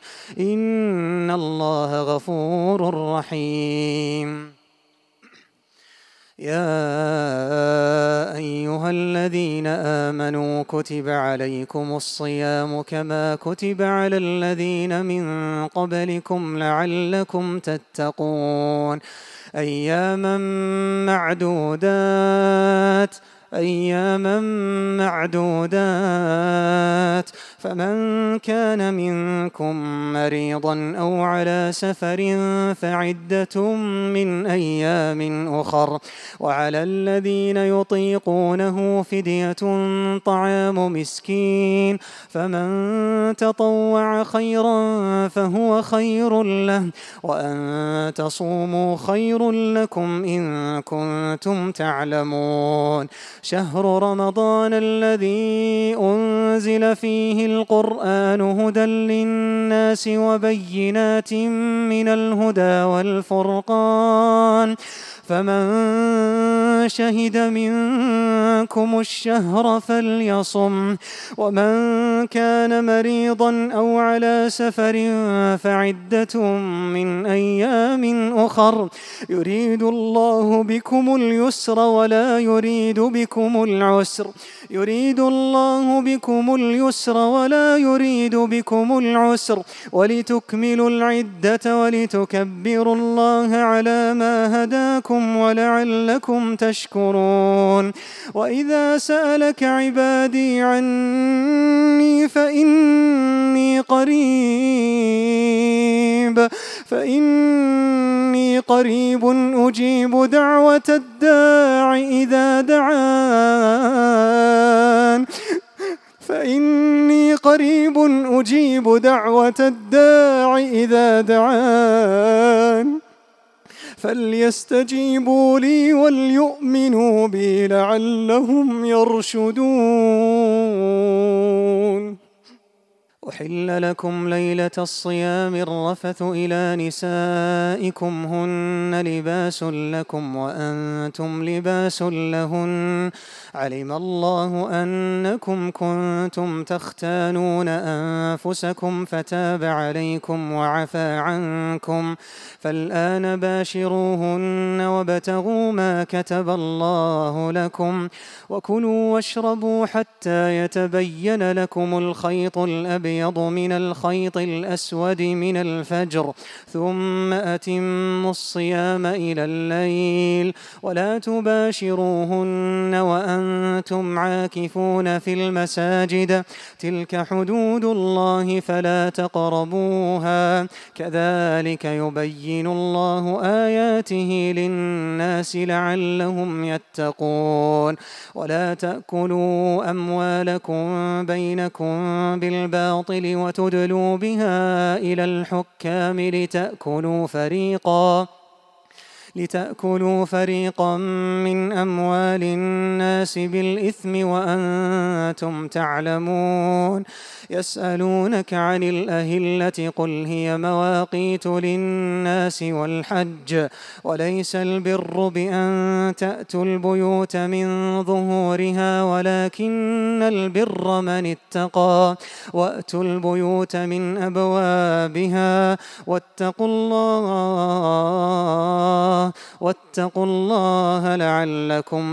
A: إن الله غفور رحيم يا أيها الذين آمنوا كتب عليكم الصيام كما كتب على الذين من قبلكم لعلكم تتقون أياما معدودات فمن كان منكم مريضا أو على سفر فعدة من أيام أخر وعلى الذين يطيقونه فدية طعام مسكين فمن تطوع خيرا فهو خير له وأن تصوموا خير لكم إن كنتم تعلمون شهر رمضان الذي أنزل فيه القرآن هدى للناس وبينات من الهدى والفرقان فمن شهد منكم الشهر فليصم ومن كان مريضا أو على سفر فعدة من أيام أخر يريد الله بكم اليسر ولا يريد بكم العسر ولتكملوا العدة ولتكبروا الله على ما هداكم ولعلكم تشكرون وإذا سألك عبادي عني فإني قريب أجيب دعوة الداع إذا دعان فليستجيبوا لي وليؤمنوا بي لعلهم يرشدون أحل لكم ليلة الصيام الرفث إلى نسائكم هن لباس لكم وأنتم لباس لهن علم الله أنكم كنتم تختانون أنفسكم فتاب عليكم وعفى عنكم فالآن باشروهن وابتغوا ما كتب الله لكم وكلوا واشربوا حتى يتبين لكم الخيط الأبيض من الخيط الأسود من الفجر ثم أتموا الصيام إلى الليل ولا تباشروهن وأنتم عاكفون في المساجد تلك حدود الله فلا تقربوها كذلك يبين الله آياته للناس لعلهم يتقون ولا تأكلوا أموالكم بينكم بالباطل وتدلوا بها إلى الحكام لتأكلوا فريقا من أموال الناس بالإثم وأنتم تعلمون يسألونك عن الأهلة قل هي مواقيت للناس والحج وليس البر بأن تأتوا البيوت من ظهورها ولكن البر من اتقى وأتوا البيوت من أبوابها واتقوا الله لعلكم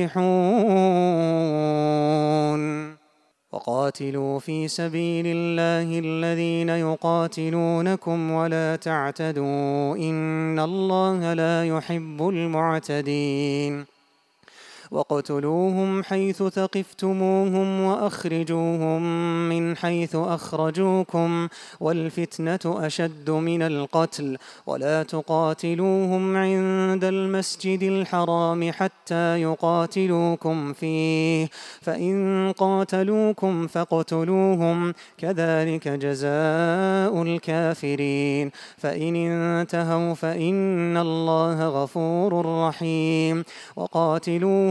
A: تفلحون وقاتلوا في سبيل الله الذين يقاتلونكم ولا تعتدوا إن الله لا يحب المعتدين واقتلوهم حيث ثقفتموهم وأخرجوهم من حيث أخرجوكم والفتنة أشد من القتل ولا تقاتلوهم عند المسجد الحرام حتى يقاتلوكم فيه فإن قاتلوكم فاقتلوهم كذلك جزاء الكافرين فإن انتهوا فإن الله غفور رحيم وقاتلوهم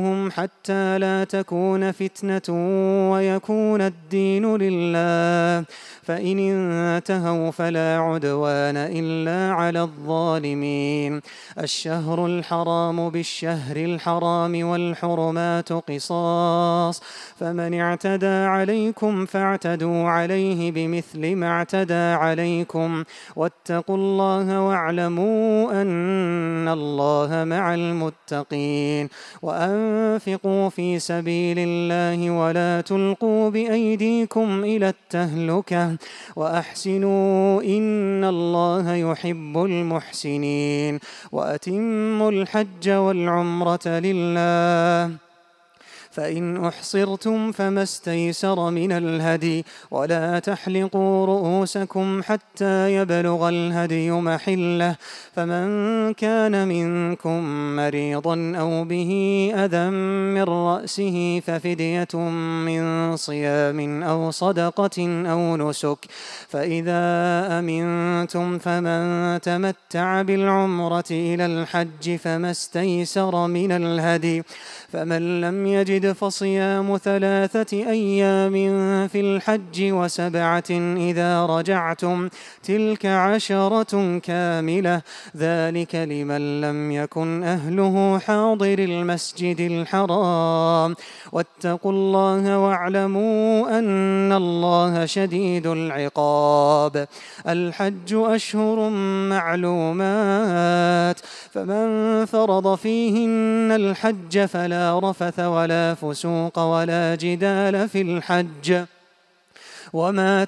A: وقاتلوهم حتى لا تكون فتنة ويكون الدين لله، فإن انتهوا فلا عدوان إلا على الظالمين. الشهر الحرام بالشهر الحرام والحرمات قصاص، فمن اعتدى عليكم فاعتدوا عليه بمثل ما اعتدى عليكم، واتقوا الله واعلموا أن الله مع المتقين. وأنفقوا في سبيل الله ولا تلقوا بأيديكم إلى التهلكة وأحسنوا إن الله يحب المحسنين. وأتموا الحج والعمرة لله، فإن أحصرتم فما استيسر من الهدي، ولا تحلقوا رؤوسكم حتى يبلغ الهدي محله، فمن كان منكم مريضا أو به أذى من رأسه ففدية من صيام أو صدقة أو نسك، فإذا أمنتم فمن تمتع بالعمرة إلى الحج فما استيسر من الهدي، فمن لم يجد فصيام 3 أيام في الحج و7 إذا رجعتم، تلك 10 كاملة، ذلك لمن لم يكن أهله حاضر المسجد الحرام. واتقوا الله واعلموا أن الله شديد العقاب. الحج أشهر معلومات، فمن فرض فيهن الحج فلا رفث ولا فسوق ولا جدال في الحج، وما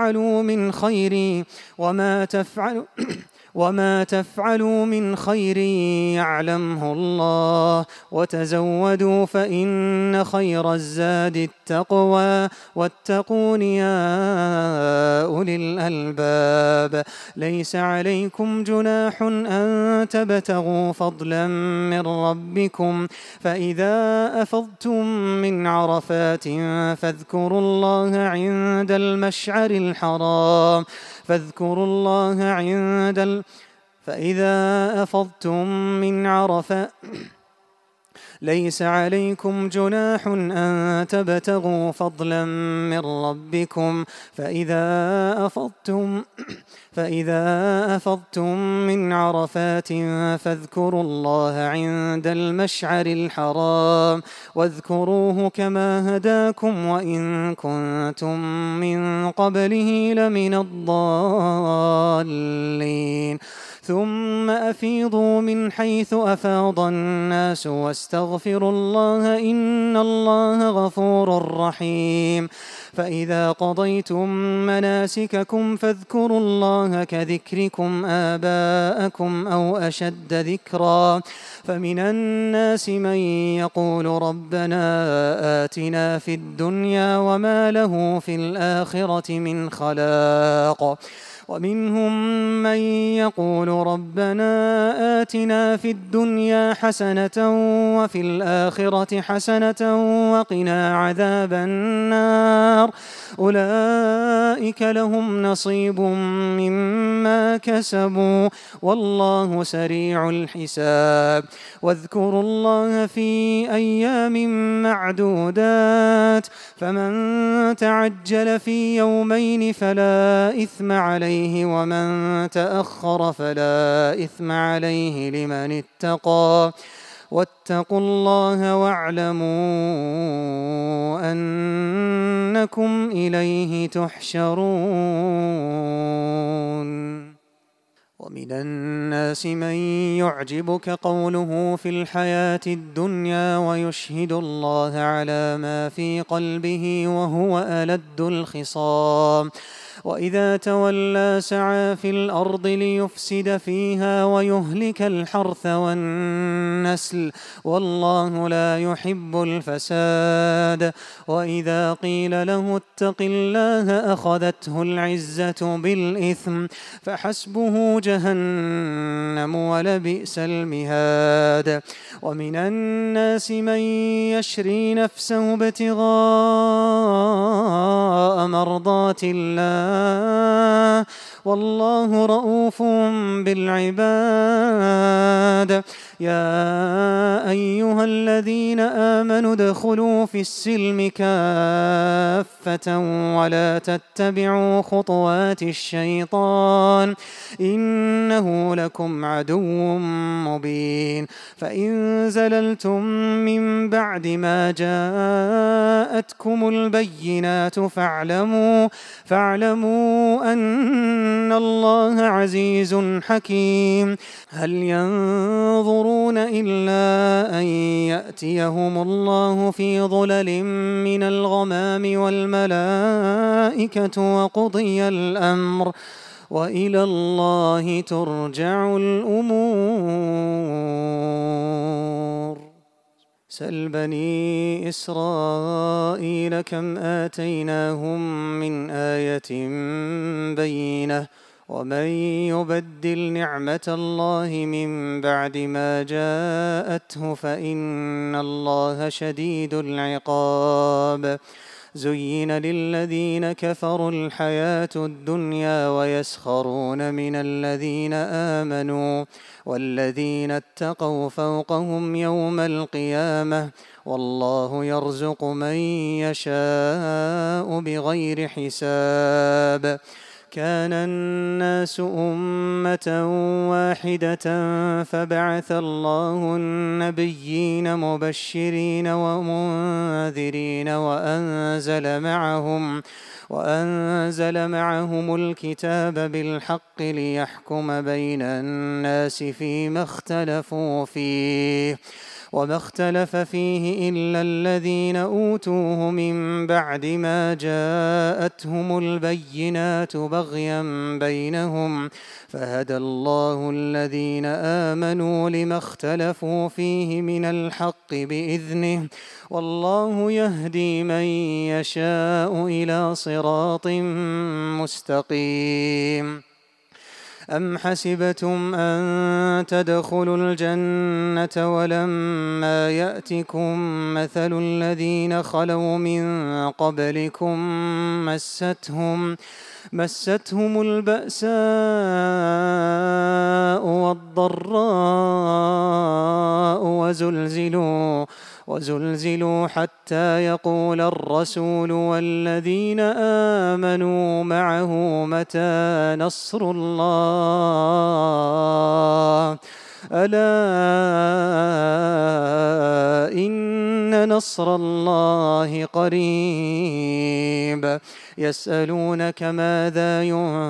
A: تفعلوا من خير يعلمه الله، وتزودوا فإن خير الزاد التقوى، واتقون يا أولي الألباب. ليس عليكم جناح أن تبتغوا فضلا من ربكم، فإذا أفضتم من عرفات فاذكروا الله عند المشعر الحرام، فإذا أفضتم من عرفات ليس عليكم جناح أن تبتغوا فضلا من ربكم، فإذا أفضتم من عرفات فاذكروا الله عند المشعر الحرام، واذكروه كما هداكم وإن كنتم من قبله لمن الضالين. ثم أفيضوا من حيث أفاض الناس واستغفروا الله إن الله غفور رحيم. فإذا قضيتم مناسككم فاذكروا الله كذكركم آباءكم أو أشد ذكرا، فمن الناس من يقول ربنا آتنا في الدنيا وما له في الآخرة من خلاق، ومنهم من يقول ربنا آتنا في الدنيا حسنة وفي الآخرة حسنة وقنا عذاب النار، أولئك لهم نصيب مما كسبوا والله سريع الحساب. واذكروا الله في أيام معدودات، فمن تعجل في يومين فلا إثم عليه، ومن تأخر فلا إثم عليه لمن اتقى. واتقوا الله واعلموا أنكم إليه تحشرون. ومن الناس من يعجبك قوله في الحياة الدنيا ويشهد الله على ما في قلبه وهو ألد الخصام، وإذا تولى سعى في الأرض ليفسد فيها ويهلك الحرث والنسل والله لا يحب الفساد. وإذا قيل له اتق الله أخذته العزة بالإثم فحسبه جهنم ولبئس المهاد. ومن الناس من يشري نفسه ابتغاء مرضات الله والله رؤوف بالعباد. يا أيها الذين آمنوا ادخلوا في السلم كافة ولا تتبعوا خطوات الشيطان إنه لكم عدو مبين. فإن زللتم من بعد ما جاءتكم البينات فاعلموا أن الله عزيز حكيم. هل ينظرون إلا أن يأتيهم الله في ظلل من الغمام والملائكة وقضي الأمر وإلى الله ترجع الأمور. سل بني إسرائيل كم آتيناهم من آية بينة ومن يبدل نعمة الله من بعد ما جاءته فإن الله شديد العقاب. زين للذين كفروا الحياة الدنيا ويسخرون من الذين آمنوا والذين اتقوا فوقهم يوم القيامة والله يرزق من يشاء بغير حساب. كان الناس أمة واحدة فبعث الله النبيين مبشرين ومنذرين وأنزل معهم الكتاب بالحق ليحكم بين الناس فيما اختلفوا فيه وما اختلف فيه إلا الذين أوتوه من بعد ما جاءتهم البينات بغيا بينهم فهدى الله الذين آمنوا لما اختلفوا فيه من الحق بإذنه والله يهدي من يشاء إلى صراط مستقيم. أم حسبتم أن تدخلوا الجنة ولما يأتكم مثل الذين خلوا من قبلكم مستهم البأساء والضراء وزلزلوا حتى يقول الرسول والذين آمنوا معه متى نصر الله ألا إن نصر الله قريب. يسألونك ماذا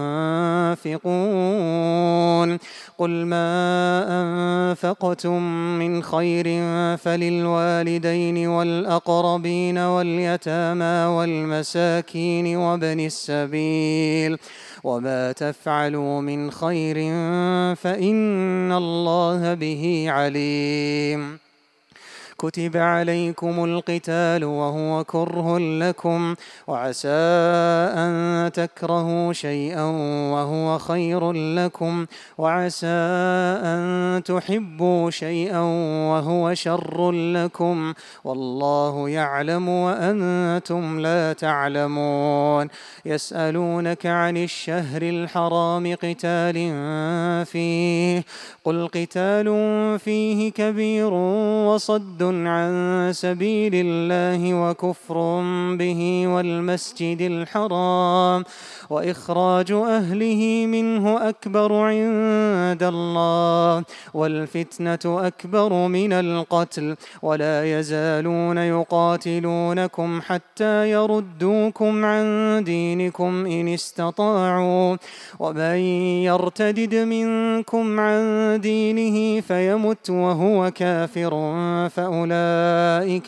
A: ينفقون قل ما أنفقتم من خير فللوالدين والأقربين واليتامى والمساكين وابن السبيل وما تفعلوا من خير فإن الله به عليم. كتب عليكم القتال وهو كره لكم وعسى أن تكرهوا شيئا وهو خير لكم وعسى أن تحبوا شيئا وهو شر لكم والله يعلم وأنتم لا تعلمون. يسألونك عن الشهر الحرام قتال فيه قل قتال فيه كبير وصد عن سبيل الله وكفر به والمسجد الحرام وإخراج أهله منه أكبر عند الله والفتنة أكبر من القتل ولا يزالون يقاتلونكم حتى يردوكم عن دينكم إن استطاعوا ومن يرتدد منكم عن دينه فيمت وهو كافر فأولئك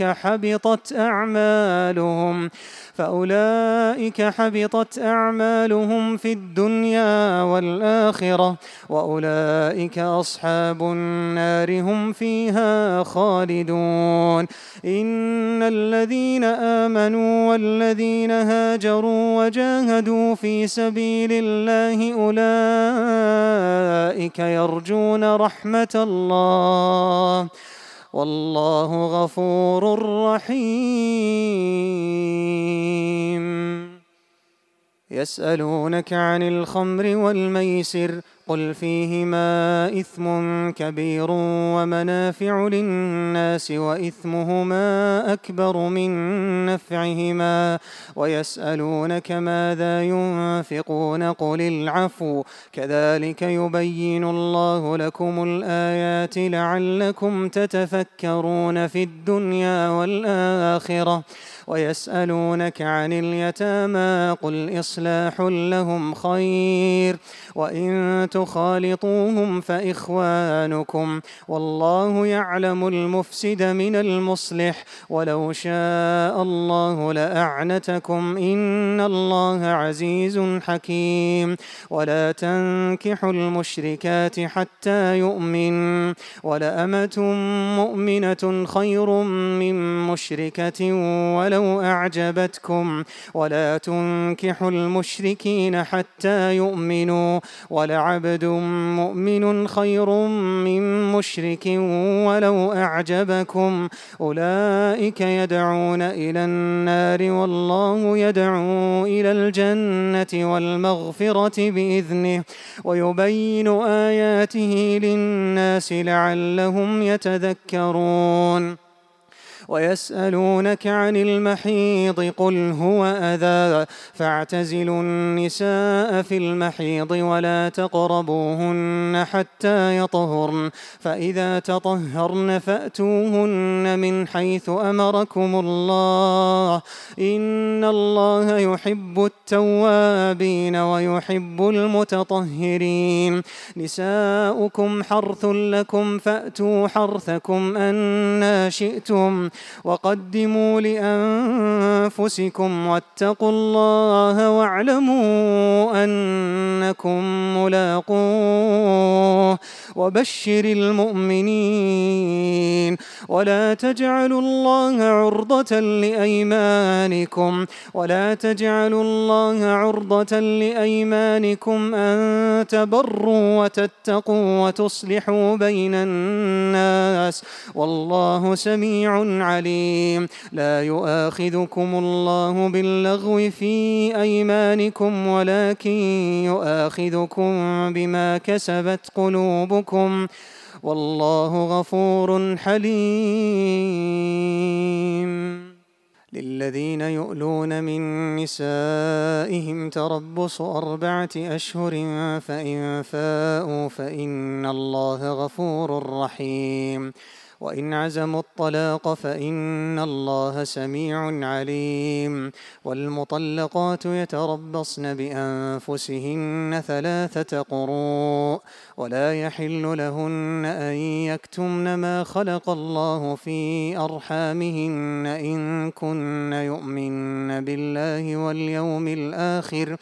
A: حبطت أعمالهم في الدنيا والآخرة وأولئك أصحاب النار هم فيها خالدون. إن الذين آمنوا والذين هاجروا وجاهدوا في سبيل الله أولئك يرجون رحمة الله والله غفور رحيم. يسألونك عن الخمر والميسر قل فيهما إثم كبير ومنافع للناس وإثمهما أكبر من نفعهما ويسألونك ماذا ينفقون قل العفو كذلك يبين الله لكم الآيات لعلكم تتفكرون في الدنيا والآخرة ويسألونك عن اليتامى قل إصلاح لهم خير وإن تخالطوهم فإخوانكم والله يعلم المفسد من المصلح ولو شاء الله لأعنتكم إن الله عزيز حكيم ولا تنكحوا المشركات حتى يؤمن ولأمة مؤمنة خير من مشركة ولو أعجبتكم ولا تنكحوا المشركين حتى يؤمنوا ولعبد مؤمن خير من مشرك ولو أعجبكم أولئك يدعون إلى النار والله يدعو إلى الجنة والمغفرة بإذنه ويبين آياته للناس لعلهم يتذكرون ويسألونك عن المحيض قل هو أذى فاعتزلوا النساء في المحيض ولا تقربوهن حتى يطهرن فإذا تطهرن فأتوهن من حيث أمركم الله إن الله يحب التوابين ويحب المتطهرين نساؤكم حرث لكم فأتوا حرثكم أنى شئتم وقدموا لأنفسكم واتقوا الله واعلموا أنكم ملاقوه وبشر المؤمنين ولا تجعلوا الله عرضة لأيمانكم أن تبروا وتتقوا وتصلحوا بين الناس والله سميع عليم لا يؤاخذكم الله باللغو في أيمانكم ولكن يؤاخذكم بما كسبت قلوبكم والله غفور حليم للذين يؤلون من نسائهم تربص 4 أشهر فإن فاءوا فإن الله غفور رحيم وإن عزموا الطلاق فإن الله سميع عليم والمطلقات يتربصن بأنفسهن 3 قروء ولا يحل لهن أن يكتمن ما خلق الله في أرحامهن إن كن يؤمن بالله واليوم الآخر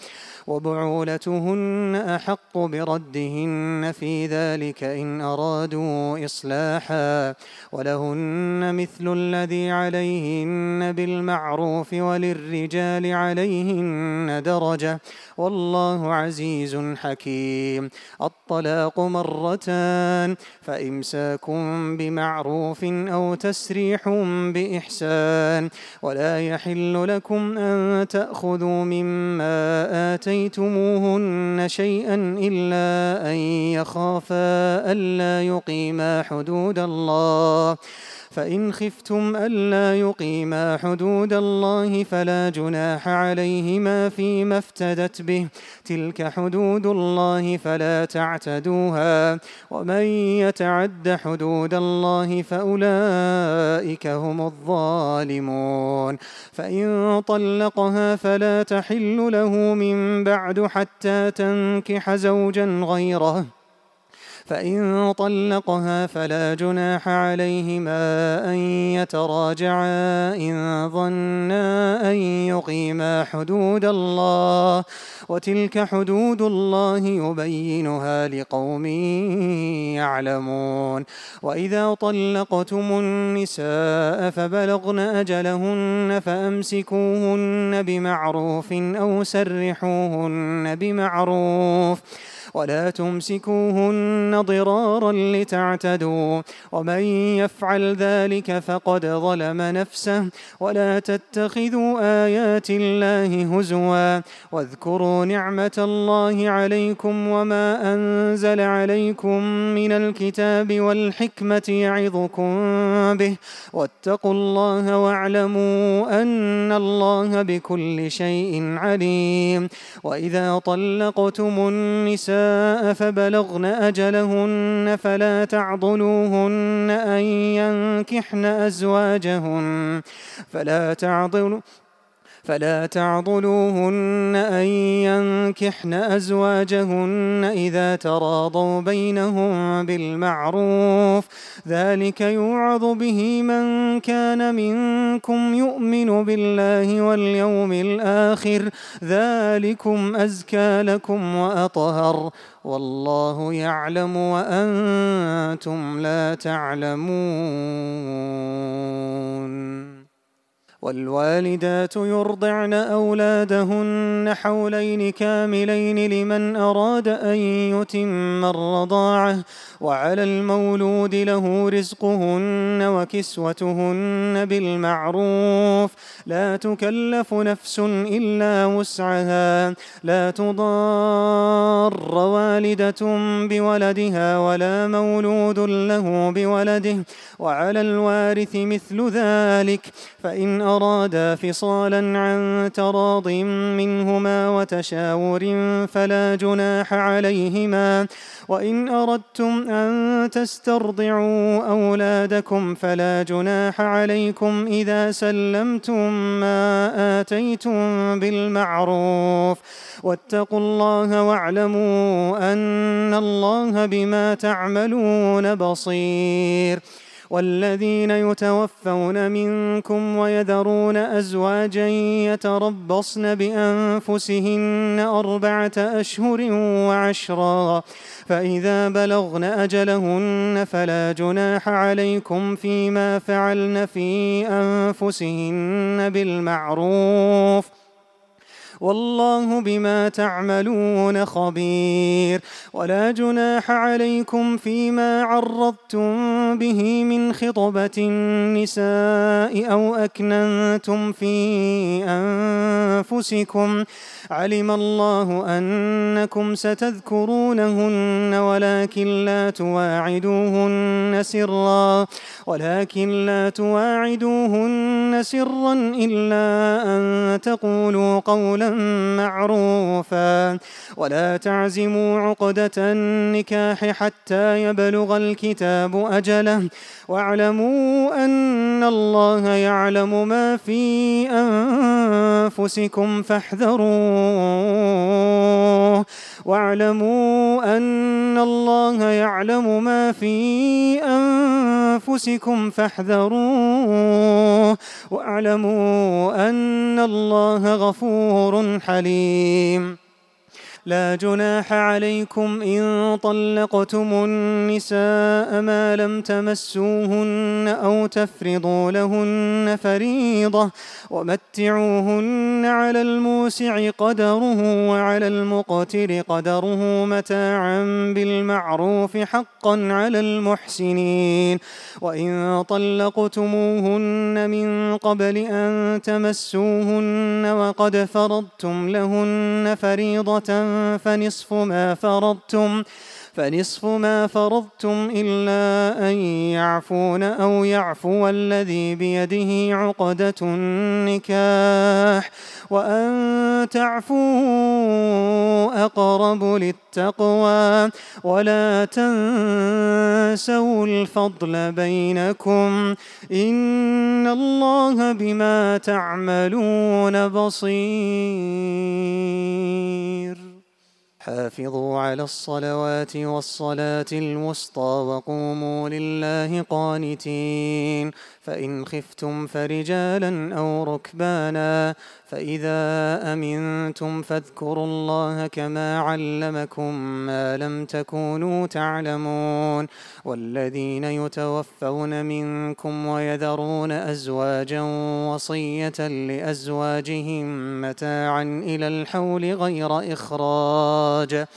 A: وبعولتهن أحق بردهن في ذلك إن أرادوا إصلاحا ولهن مثل الذي عليهن بالمعروف وللرجال عليهن درجة والله عزيز حكيم الطلاق 2 مرتان فإمساكم بمعروف أو تسريح بإحسان ولا يحل لكم أن تأخذوا مما آتيتموهن شيئا إلا أن يخافا ألا يقيما حدود الله فإن خفتم ألا يقيما حدود الله فلا جناح عليهما فيما افتدت به تلك حدود الله فلا تعتدوها ومن يتعد حدود الله فأولئك هم الظالمون فإن طلقها فلا تحل له من بعد حتى تنكح زوجا غيره فإن طلقها فلا جناح عليهما أن يتراجعا إن ظنا أن يقيما حدود الله وتلك حدود الله يبينها لقوم يعلمون وإذا طلقتم النساء فبلغن أجلهن فأمسكوهن بمعروف أو سرحوهن بمعروف ولا تمسكوهن ضرارا لتعتدوا ومن يفعل ذلك فقد ظلم نفسه ولا تتخذوا آيات الله هزوا واذكروا نعمة الله عليكم وما أنزل عليكم من الكتاب والحكمة يعظكم به واتقوا الله واعلموا أن الله بكل شيء عليم. وإذا طلقتم النساء فبلغن أجلهن فلا تعضلوهن أن ينكحن أزواجهن إذا تراضوا بينهم بالمعروف ذلك يوعظ به من كان منكم يؤمن بالله واليوم الآخر ذلكم أزكى لكم وأطهر والله يعلم وأنتم لا تعلمون. والوالدات يرضعن أولادهن حولين كاملين لمن أراد أن يتم الرضاعة وعلى المولود له رزقهن وكسوتهن بالمعروف لا تكلف نفس إلا وسعها لا تضار والدة بولدها ولا مولود له بولده وعلى الوارث مثل ذلك فإن أرادا فصالا عن تراض منهما وتشاور فلا جناح عليهما وإن أردتم أن تسترضعوا أولادكم فلا جناح عليكم إذا سلمتم ما آتيتم بالمعروف واتقوا الله واعلموا أن الله بما تعملون بصير. والذين يتوفون منكم ويذرون أزواجا يتربصن بأنفسهن 4 أشهر وعشرا فإذا بلغن أجلهن فلا جناح عليكم فيما فعلن في أنفسهن بالمعروف والله بما تعملون خبير. ولا جناح عليكم فيما عرضتم به من خطبة النساء أو أكننتم في أنفسكم علم الله أنكم ستذكرونهن ولكن لا تواعدوهن سرا إلا أن تقولوا قولا معروفا ولا تعزموا عقدة النكاح حتى يبلغ الكتاب أجله واعلموا أن الله يعلم ما في أنفسكم فاحذروه واعلموا أن الله غفور حليم. لا جناح عليكم إن طلقتم النساء ما لم تمسوهن أو تفرضوا لهن فريضة ومتعوهن على الموسع قدره وعلى المقتر قدره متاعا بالمعروف حقا على المحسنين. وإن طلقتموهن من قبل أن تمسوهن وقد فرضتم لهن فريضة فنصف ما فرضتم إلا أن يعفون أو يعفو الذي بيده عقدة النكاح وأن تعفوا أقرب للتقوى ولا تنسوا الفضل بينكم إن الله بما تعملون بصير. حافظوا على الصلوات والصلاة الوسطى وقوموا لله قانتين فإن خفتم فرجالا أو ركبانا فإذا أمنتم فاذكروا الله كما علمكم ما لم تكونوا تعلمون. والذين يتوفون منكم ويذرون أزواجا وصية لأزواجهم متاعا إلى الحول غير إخراج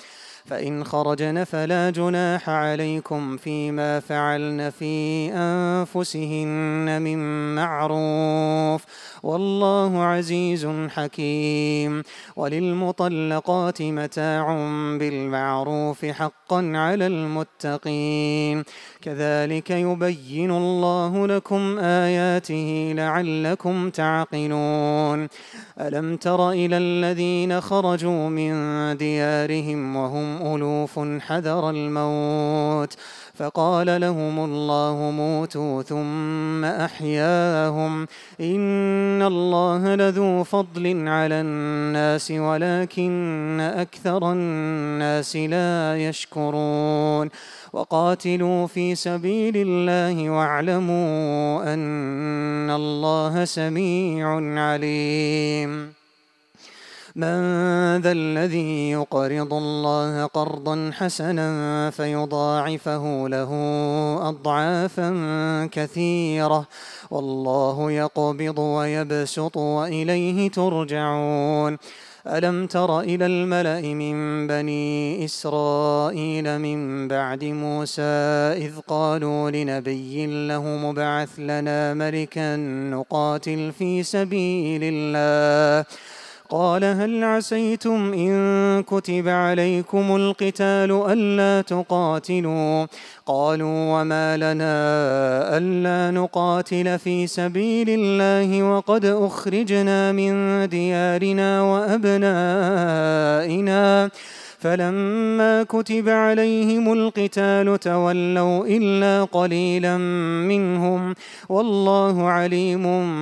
A: فإن خرجن فلا جناح عليكم فيما فعلن في أنفسهن من معروف، والله عزيز حكيم. وللمطلقات متاع بالمعروف حقا على المتقين، كذلك يبين الله لكم آياته لعلكم تعقلون. ألم تر إلى الذين خرجوا من ديارهم وهم ألوف حذر الموت فقال لهم الله موتوا ثم أحياهم، إن الله لذو فضل على الناس ولكن أكثر الناس لا يشكرون. وقاتلوا في سبيل الله واعلموا أن الله سميع عليم. من ذا الذي يقرض الله قرضا حسنا فيضاعفه له أضعافا كثيرة، والله يقبض ويبسط وإليه ترجعون. ألم تر إلى الملأ من بني إسرائيل من بعد موسى إذ قالوا لنبي له مبعث لنا ملكا نقاتل في سبيل الله، قال هل عسيتم إن كتب عليكم القتال ألا تقاتلوا؟ قالوا وما لنا ألا نقاتل في سبيل الله وقد أخرجنا من ديارنا وأبنائنا، فلما كتب عليهم القتال تولوا إلا قليلا منهم، والله عليم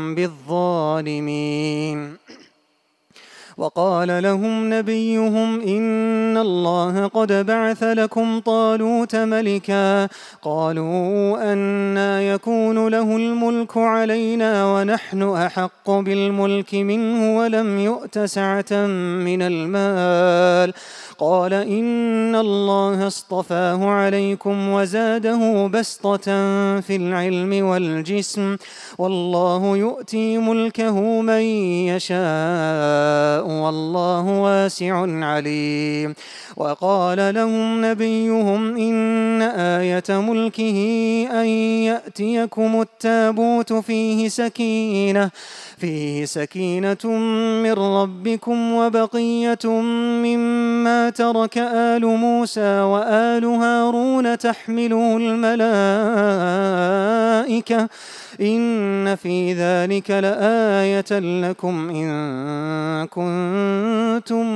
A: بالظالمين. وقال لهم نبيهم إن الله قد بعث لكم طالوت ملكا، قالوا أنى يكون له الملك علينا ونحن أحق بالملك منه ولم يؤت سعة من المال، قال إن الله اصطفاه عليكم وزاده بسطة في العلم والجسم، والله يؤتي ملكه من يشاء والله واسع عليم. وقال لهم نبيهم إن آية ملكه أن يأتيكم التابوت فيه سكينة من ربكم وبقية مما ترك آل موسى وآل هارون تحمله الملائكة، إن في ذلك لآية لكم إن كنتم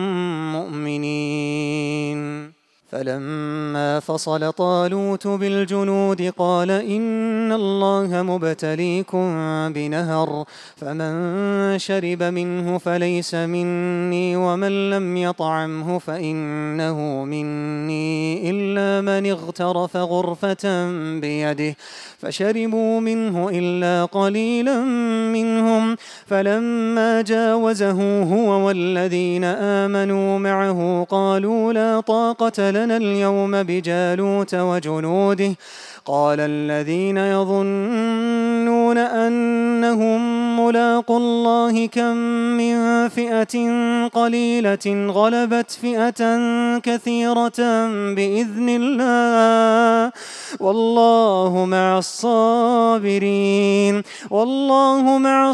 A: مؤمنين. فلما فصل طالوت بالجنود قال إن الله مبتليكم بنهر، فمن شرب منه فليس مني ومن لم يطعمه فإنه مني إلا من اغترف غرفة بيده، فشربوا منه إلا قليلا منهم، فلما جاوزه هو والذين آمنوا معه قالوا لا طاقة لنا اليوم بجالوت وجنوده، قال الذين يظنون أنهم ملاقو الله كم من فئة قليلة غلبت فئة كثيرة بإذن الله، والله مع الصابرين، والله مع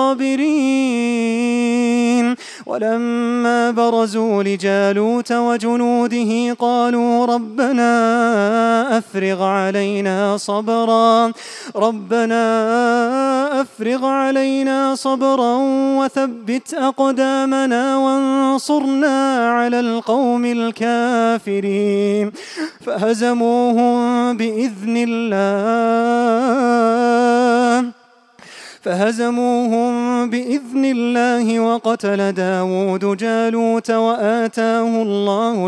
A: الصابرين. ولما برزوا لجالوت وجنوده قالوا ربنا أفرغ علينا صبرا وثبت أقدامنا وانصرنا على القوم الكافرين، فهزموهم بإذن الله وقتل داود جالوت وآتاه الله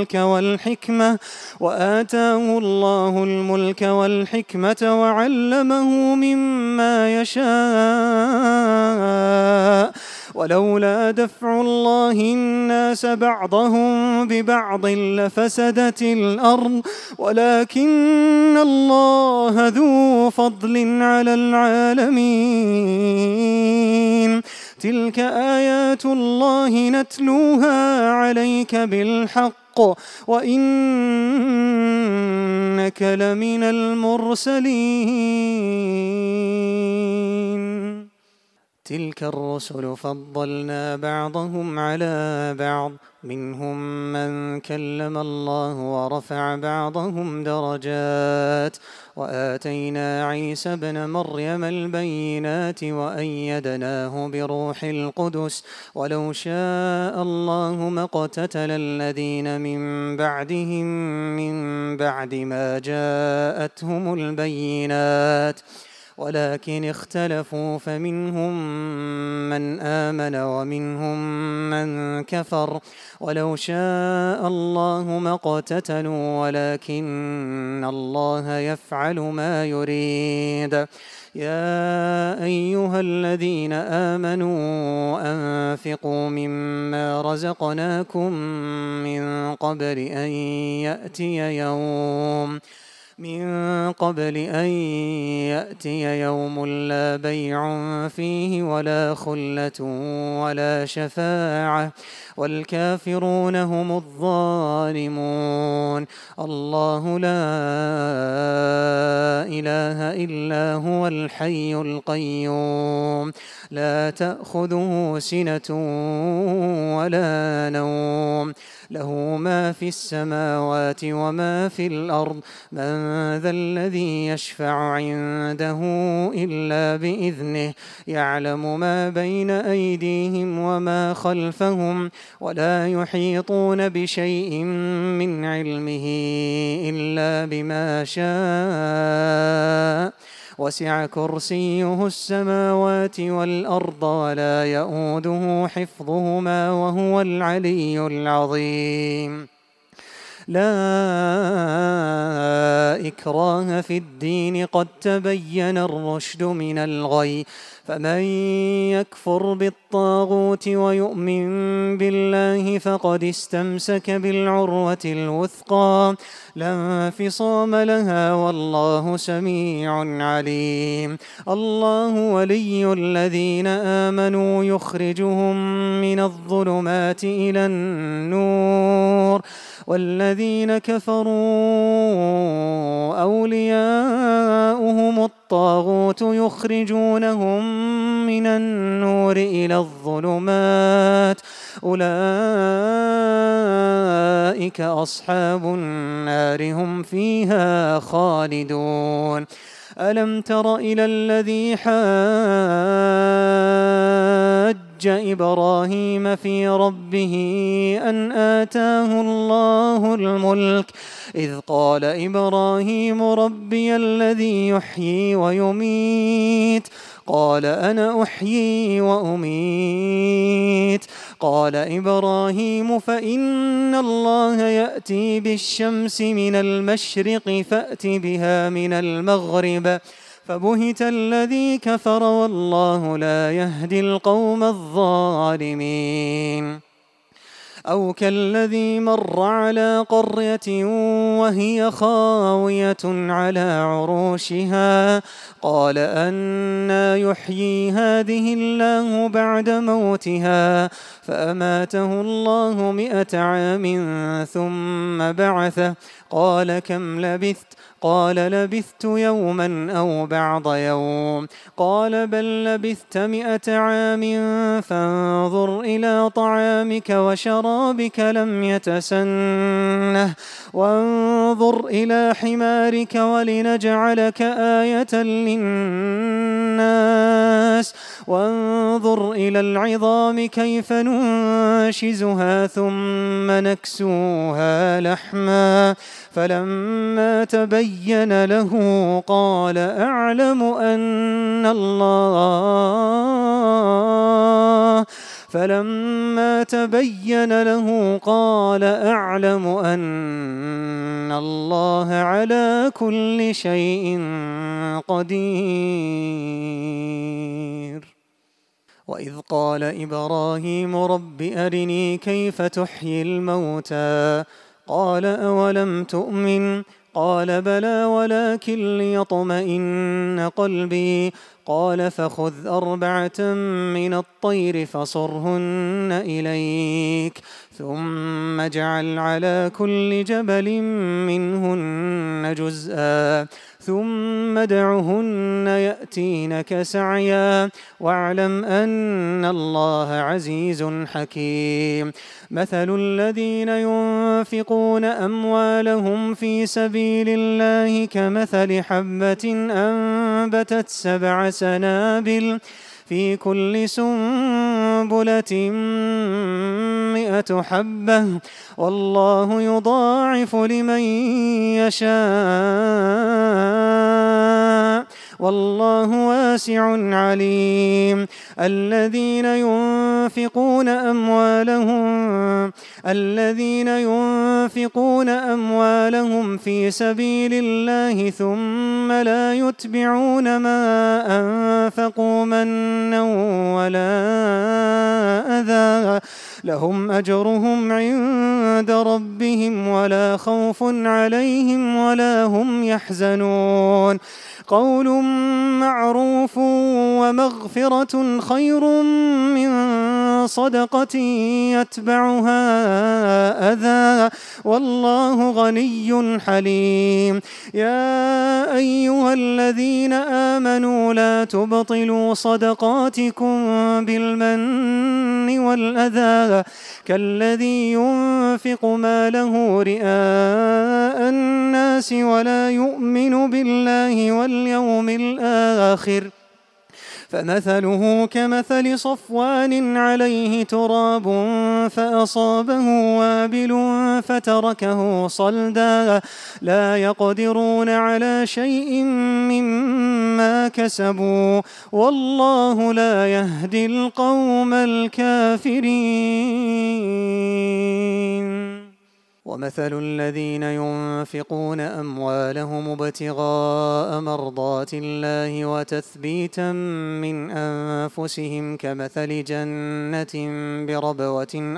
A: الملك والحكمة وعلمه مما يشاء، ولولا دفع الله الناس بعضهم ببعض لفسدت الأرض ولكن الله ذو فضل على العالمين. تلك آيات الله نتلوها عليك بالحق وإنك لمن المرسلين. تلك الرسل فضلنا بعضهم على بعض، منهم من كلم الله ورفع بعضهم درجات، وآتينا عيسى ابن مريم البينات وأيدناه بروح القدس، ولو شاء الله ما اقتتل الذين من بعدهم من بعد ما جاءتهم البينات، ولكن اختلفوا فمنهم من آمن ومنهم من كفر، ولو شاء الله ما اقتتلوا ولكن الله يفعل ما يريد. يا أيها الذين آمنوا أنفقوا مما رزقناكم من قبل أن يأتي يوم لا بيع فيه ولا خلة ولا شفاعة والكافرون هم الظالمون. الله لا إله إلا هو الحي القيوم، لا تأخذه سنة ولا نوم، له ما في السماوات وما في الأرض، من ذا الذي يشفع عنده إلا بإذنه، يعلم ما بين أيديهم وما خلفهم، ولا يحيطون بشيء من علمه إلا بما شاء، وسع كرسيه السماوات والأرض ولا يؤوده حفظهما وهو العلي العظيم. لا إكراه في الدين، قد تبين الرشد من الغي، فمن يكفر بالطاغوت ويؤمن بالله فقد استمسك بالعروة الوثقى لا انفصام لها، والله سميع عليم. الله ولي الذين آمنوا يخرجهم من الظلمات إلى النور، والذين كفروا أولياؤهم الطاغوت يخرجونهم من النور إلى الظلمات، أولئك أصحاب النار هم فيها خالدون. ألم تر إلى الذي حاج إبراهيم في ربه أن آتاه الله الملك، إذ قال إبراهيم ربي الذي يحيي ويميت، قال أنا أحيي وأميت. قال إبراهيم فإن الله يأتي بالشمس من المشرق فأت بها من المغرب، فبهت الذي كفر والله لا يهدي القوم الظالمين. أو كالذي مر على قرية وهي خاوية على عروشها، قال أنى يحيي هذه الله بعد موتها، فأماته الله 100 عام ثم بعثه، قال كم لبثت؟ قال لبثت يوما أو بعض يوم، قال بل لبثت 100 عام، فانظر إلى طعامك وشرابك لم يتسنه، وانظر إلى حمارك ولنجعلك آية للناس، وانظر إلى العظام كيف ننشزها ثم نكسوها لحما، فلما تبين له قال أعلم أن الله على كل شيء قدير. وإذ قال إبراهيم رب أرني كيف تحيي الموتى، قال أولم تؤمن؟ قال بلى ولكن ليطمئن قلبي، قال فخذ 4 من الطير فصرهن إليك ثم اجعل على كل جبل منهن جزءا ثم ادعهن يأتينك سعيا واعلم أن الله عزيز حكيم مثل الذين ينفقون أموالهم في سبيل الله كمثل حبة أنبتت 7 سنابل في كل سنبلة 100 حبة والله يضاعف لمن يشاء والله واسع عليم الذين ينفقون أموالهم في سبيل الله ثم لا يتبعون ما أنفقوا منا ولا أذى لهم أجرهم عند ربهم ولا خوف عليهم ولا هم يحزنون قول معروف ومغفرة خير من صدقة يتبعها أذى والله غني حليم يا أيها الذين آمنوا لا تبطلوا صدقاتكم بالمن والأذى كالذي ينفق ماله رئاء الناس ولا يؤمن بالله واليوم الآخر فمثله كمثل صفوان عليه تراب فأصابه وابل فتركه صلدا لا يقدرون على شيء مما كسبوا والله لا يهدي القوم الكافرين ومثل الذين ينفقون أموالهم ابتغاء مرضات الله وتثبيتا من أنفسهم كمثل جنة بربوة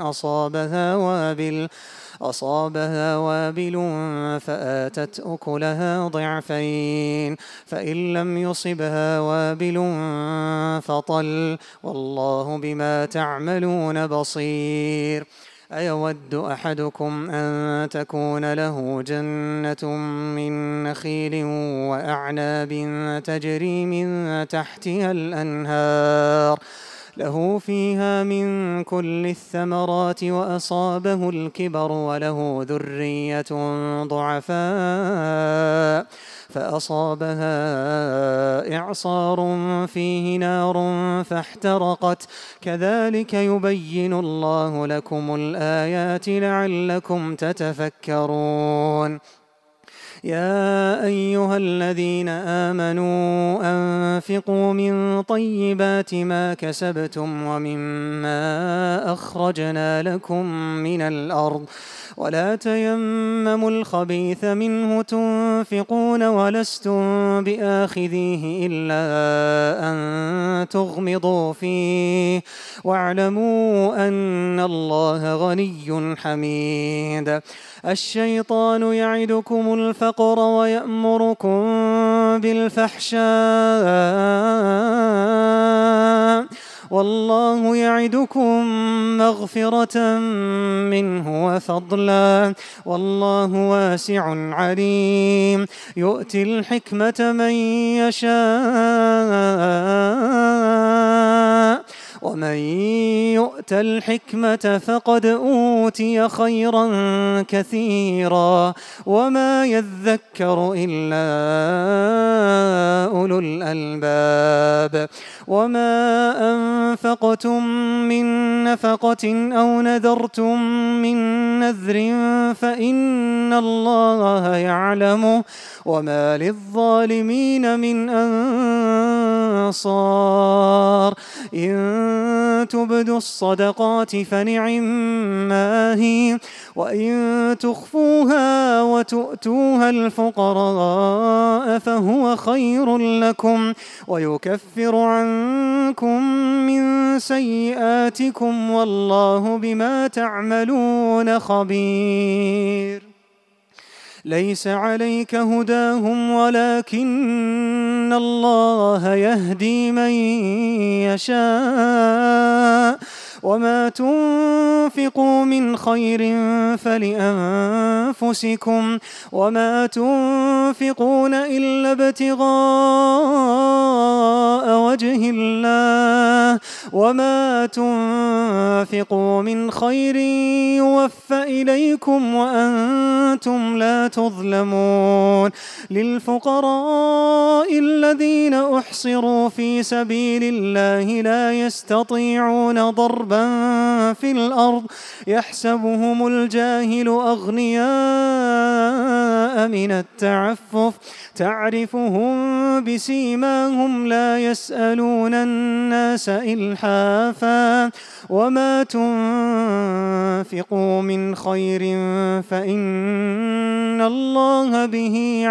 A: أصابها وابل فآتت أكلها ضعفين فإن لم يصبها وابل فطل والله بما تعملون بصير أيود أحدكم أن تكون له جنة من نخيل وأعناب تجري من تحتها الأنهار له فيها من كل الثمرات وأصابه الكبر وله ذرية ضعفاء فأصابها إعصار فيه نار فاحترقت كذلك يبين الله لكم الآيات لعلكم تتفكرون يا أيها الذين آمنوا أنفقوا من طيبات ما كسبتم ومما أخرجنا لكم من الأرض ولا تيمموا الخبيث منه تنفقون ولستم بآخذيه إلا أن تغمضوا فيه واعلموا أن الله غني حميد الشيطان يعدكم الفقر ويأمركم بالفحشاء والله يعدكم مغفرة منه وفضلا والله واسع عليم يؤتي الحكمة من يشاء ومن يؤت الحكمة فقد أوتي خيرا كثيرا وما يذكر إلا أولو الألباب وما أنفقتم من نفقة أو نذرتم من نذر فإن الله يعلمه وما للظالمين من أنصار إن تبدوا الصدقات فنعما هي وإن تخفوها وتؤتوها الفقراء فهو خير لكم ويكفر عنكم من سيئاتكم والله بما تعملون خبير ليس عليك هداهم ولكن الله يهدي من يشاء وما تنفقوا من خير فلأنفسكم وما تنفقون إلا ابتغاء وجه الله وما تنفقوا من خير يوفى إليكم وأنتم لا تظلمون للفقراء الذين أحصروا في سبيل الله لا يستطيعون ضربا في الأرض يحسبهم الجاهل أغنياء من التعفف تعرفهم بسيماهم لا يسألون الناس إلحافا وما تنفقوا من خير فإن الله به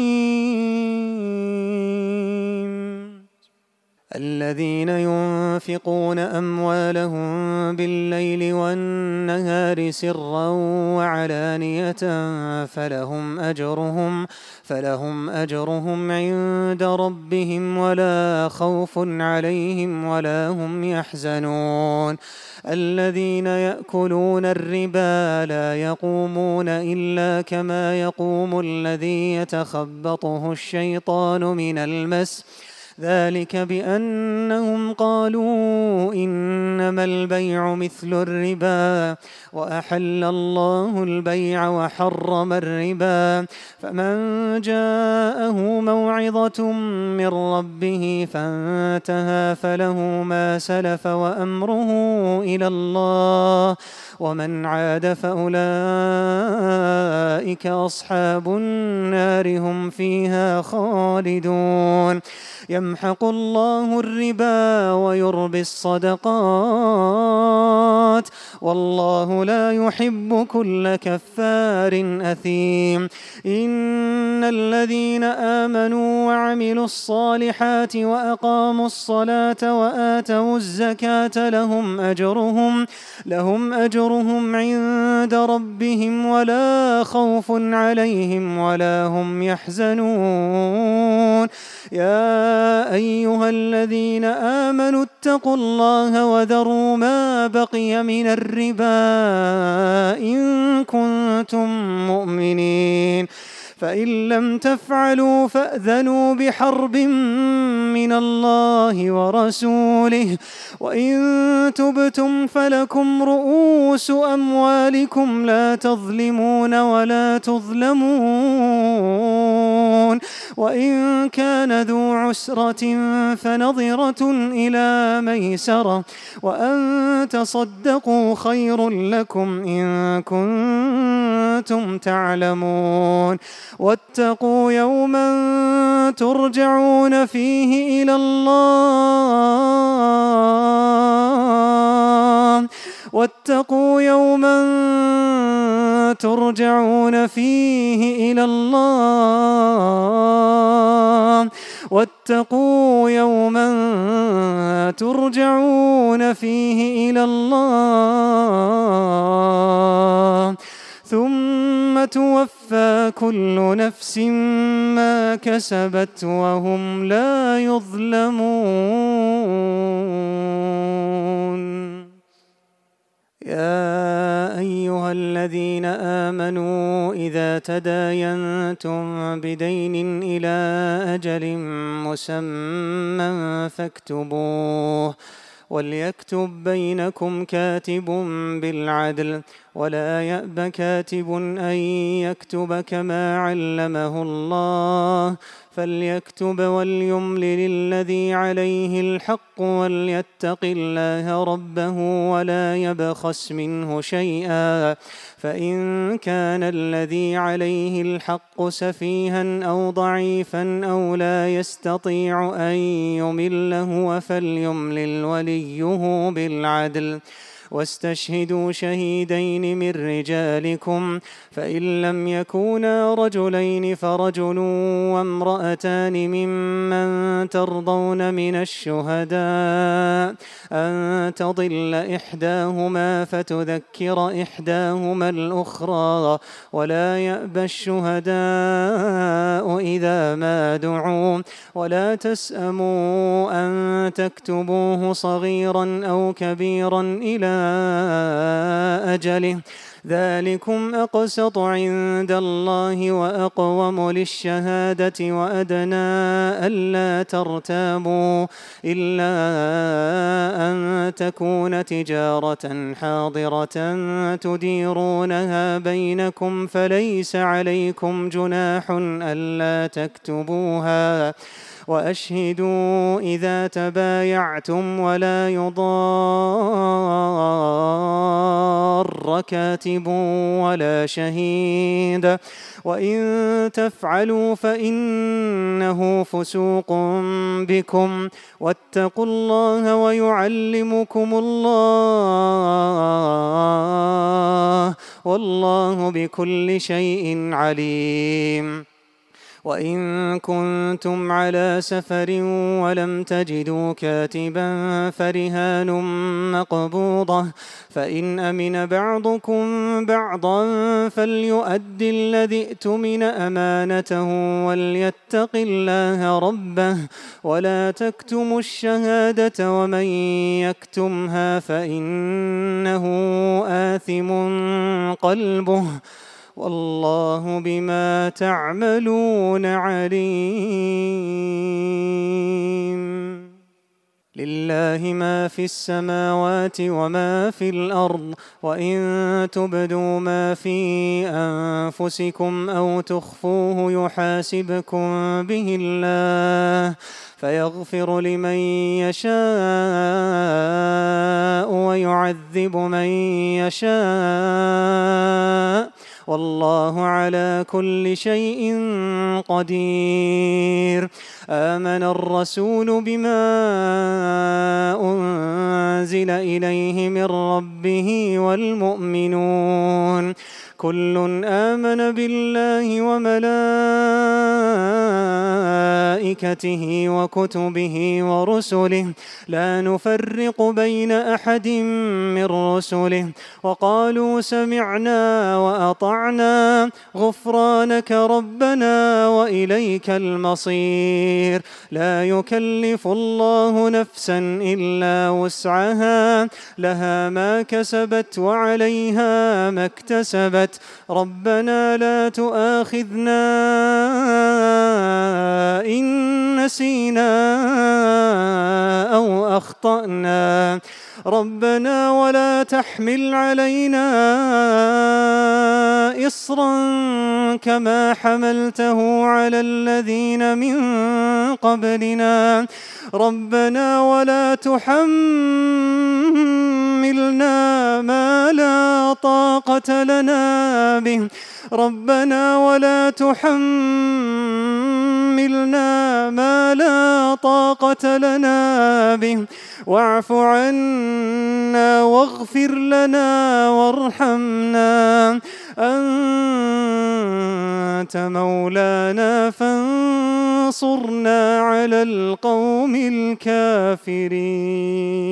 A: عليم الذين ينفقون أموالهم بالليل والنهار سرا وعلانية فلهم أجرهم عند ربهم ولا خوف عليهم ولا هم يحزنون الذين يأكلون الربا لا يقومون إلا كما يقوم الذي يتخبطه الشيطان من المس ذلك بأنهم قالوا إنما البيع مثل الربا وأحل الله البيع وحرم الربا فمن جاءه موعظة من ربه فانتهى فله ما سلف وأمره إلى الله ومن عاد فأولئك أصحاب النار هم فيها خالدون يمحق الله الربا ويربي الصدقات والله لا يحب كل كفار أثيم إن الذين آمنوا وعملوا الصالحات وأقاموا الصلاة وآتوا الزكاة لهم أجرهم عند ربهم ولا خوف عليهم ولا هم يحزنون يا أيها الذين آمنوا اتقوا الله وذروا ما بقي من الربا إن كنتم مؤمنين فإن لم تفعلوا فأذنوا بحرب من الله ورسوله وإن تبتم فلكم رؤوس أموالكم لا تظلمون ولا تظلمون وإن كان ذو عسرة فنظرة إلى ميسرة وأن تصدقوا خير لكم إن كنتم تعلمون واتقوا يوما ترجعون فيه إلى الله واتقوا يوما ترجعون فيه إلى الله واتقوا يوما ترجعون فيه إلى الله ثم توفى كل نفس ما كسبت وهم لا يظلمون يا أيها الذين آمنوا إذا تداينتم بدين إلى أجل مسمى فاكتبوه وليكتب بينكم كاتب بالعدل ولا يأب كاتب أن يكتب كما علمه الله فليكتب وليملل الذي عليه الحق وليتق الله ربه ولا يبخس منه شيئا فإن كان الذي عليه الحق سفيها أو ضعيفا أو لا يستطيع أن يمل هو فليملل وليه بالعدل واستشهدوا شهيدين من رجالكم فإن لم يكونا رجلين فرجل وامرأتان ممن ترضون من الشهداء أن تضل إحداهما فتذكر إحداهما الأخرى ولا يأبى الشهداء إذا ما دعوا ولا تسأموا أن تكتبوه صغيرا أو كبيرا إلى أجله ذلكم أقسط عند الله وأقوم للشهادة وأدنى ألا ترتابوا إلا أن تكون تجارة حاضرة تديرونها بينكم فليس عليكم جناح ألا تكتبوها وأشهدوا إذا تبايعتم ولا يضار كاتب ولا شهيد وإن تفعلوا فإنه فسوق بكم واتقوا الله ويعلمكم الله والله بكل شيء عليم. وإن كنتم على سفر ولم تجدوا كاتبا فرهان مقبوضة فإن أمن بعضكم بعضا فليؤد الذي ائتمن أمانته وليتق الله ربه ولا تكتموا الشهادة ومن يكتمها فإنه آثم قلبه والله بما تعملون عليم. لله ما في السماوات وما في الأرض وإن تبدوا ما في أنفسكم أو تخفوه يحاسبكم به الله فيغفر لمن يشاء ويعذب من يشاء والله على كل شيء قدير. آمن الرسول بما أنزل إليه من ربه والمؤمنون كل آمن بالله وملائكته وكتبه ورسله لا نفرق بين أحد من رسله وقالوا سمعنا وأطعنا غفرانك ربنا وإليك المصير. لا يكلف الله نفسا إلا وسعها لها ما كسبت وعليها ما اكتسبت ربنا لا تؤاخذنا إن نسينا أو أخطأنا ربنا ولا تحمل علينا إصرا كما حملته على الذين من قبلنا ربنا ولا تحملنا ما لا طاقة لنا به ربنا ولا تحملنا ما لا طاقة لنا به واعف عنا واغفر لنا وارحمنا أنت مولانا فانصرنا على القوم الكافرين.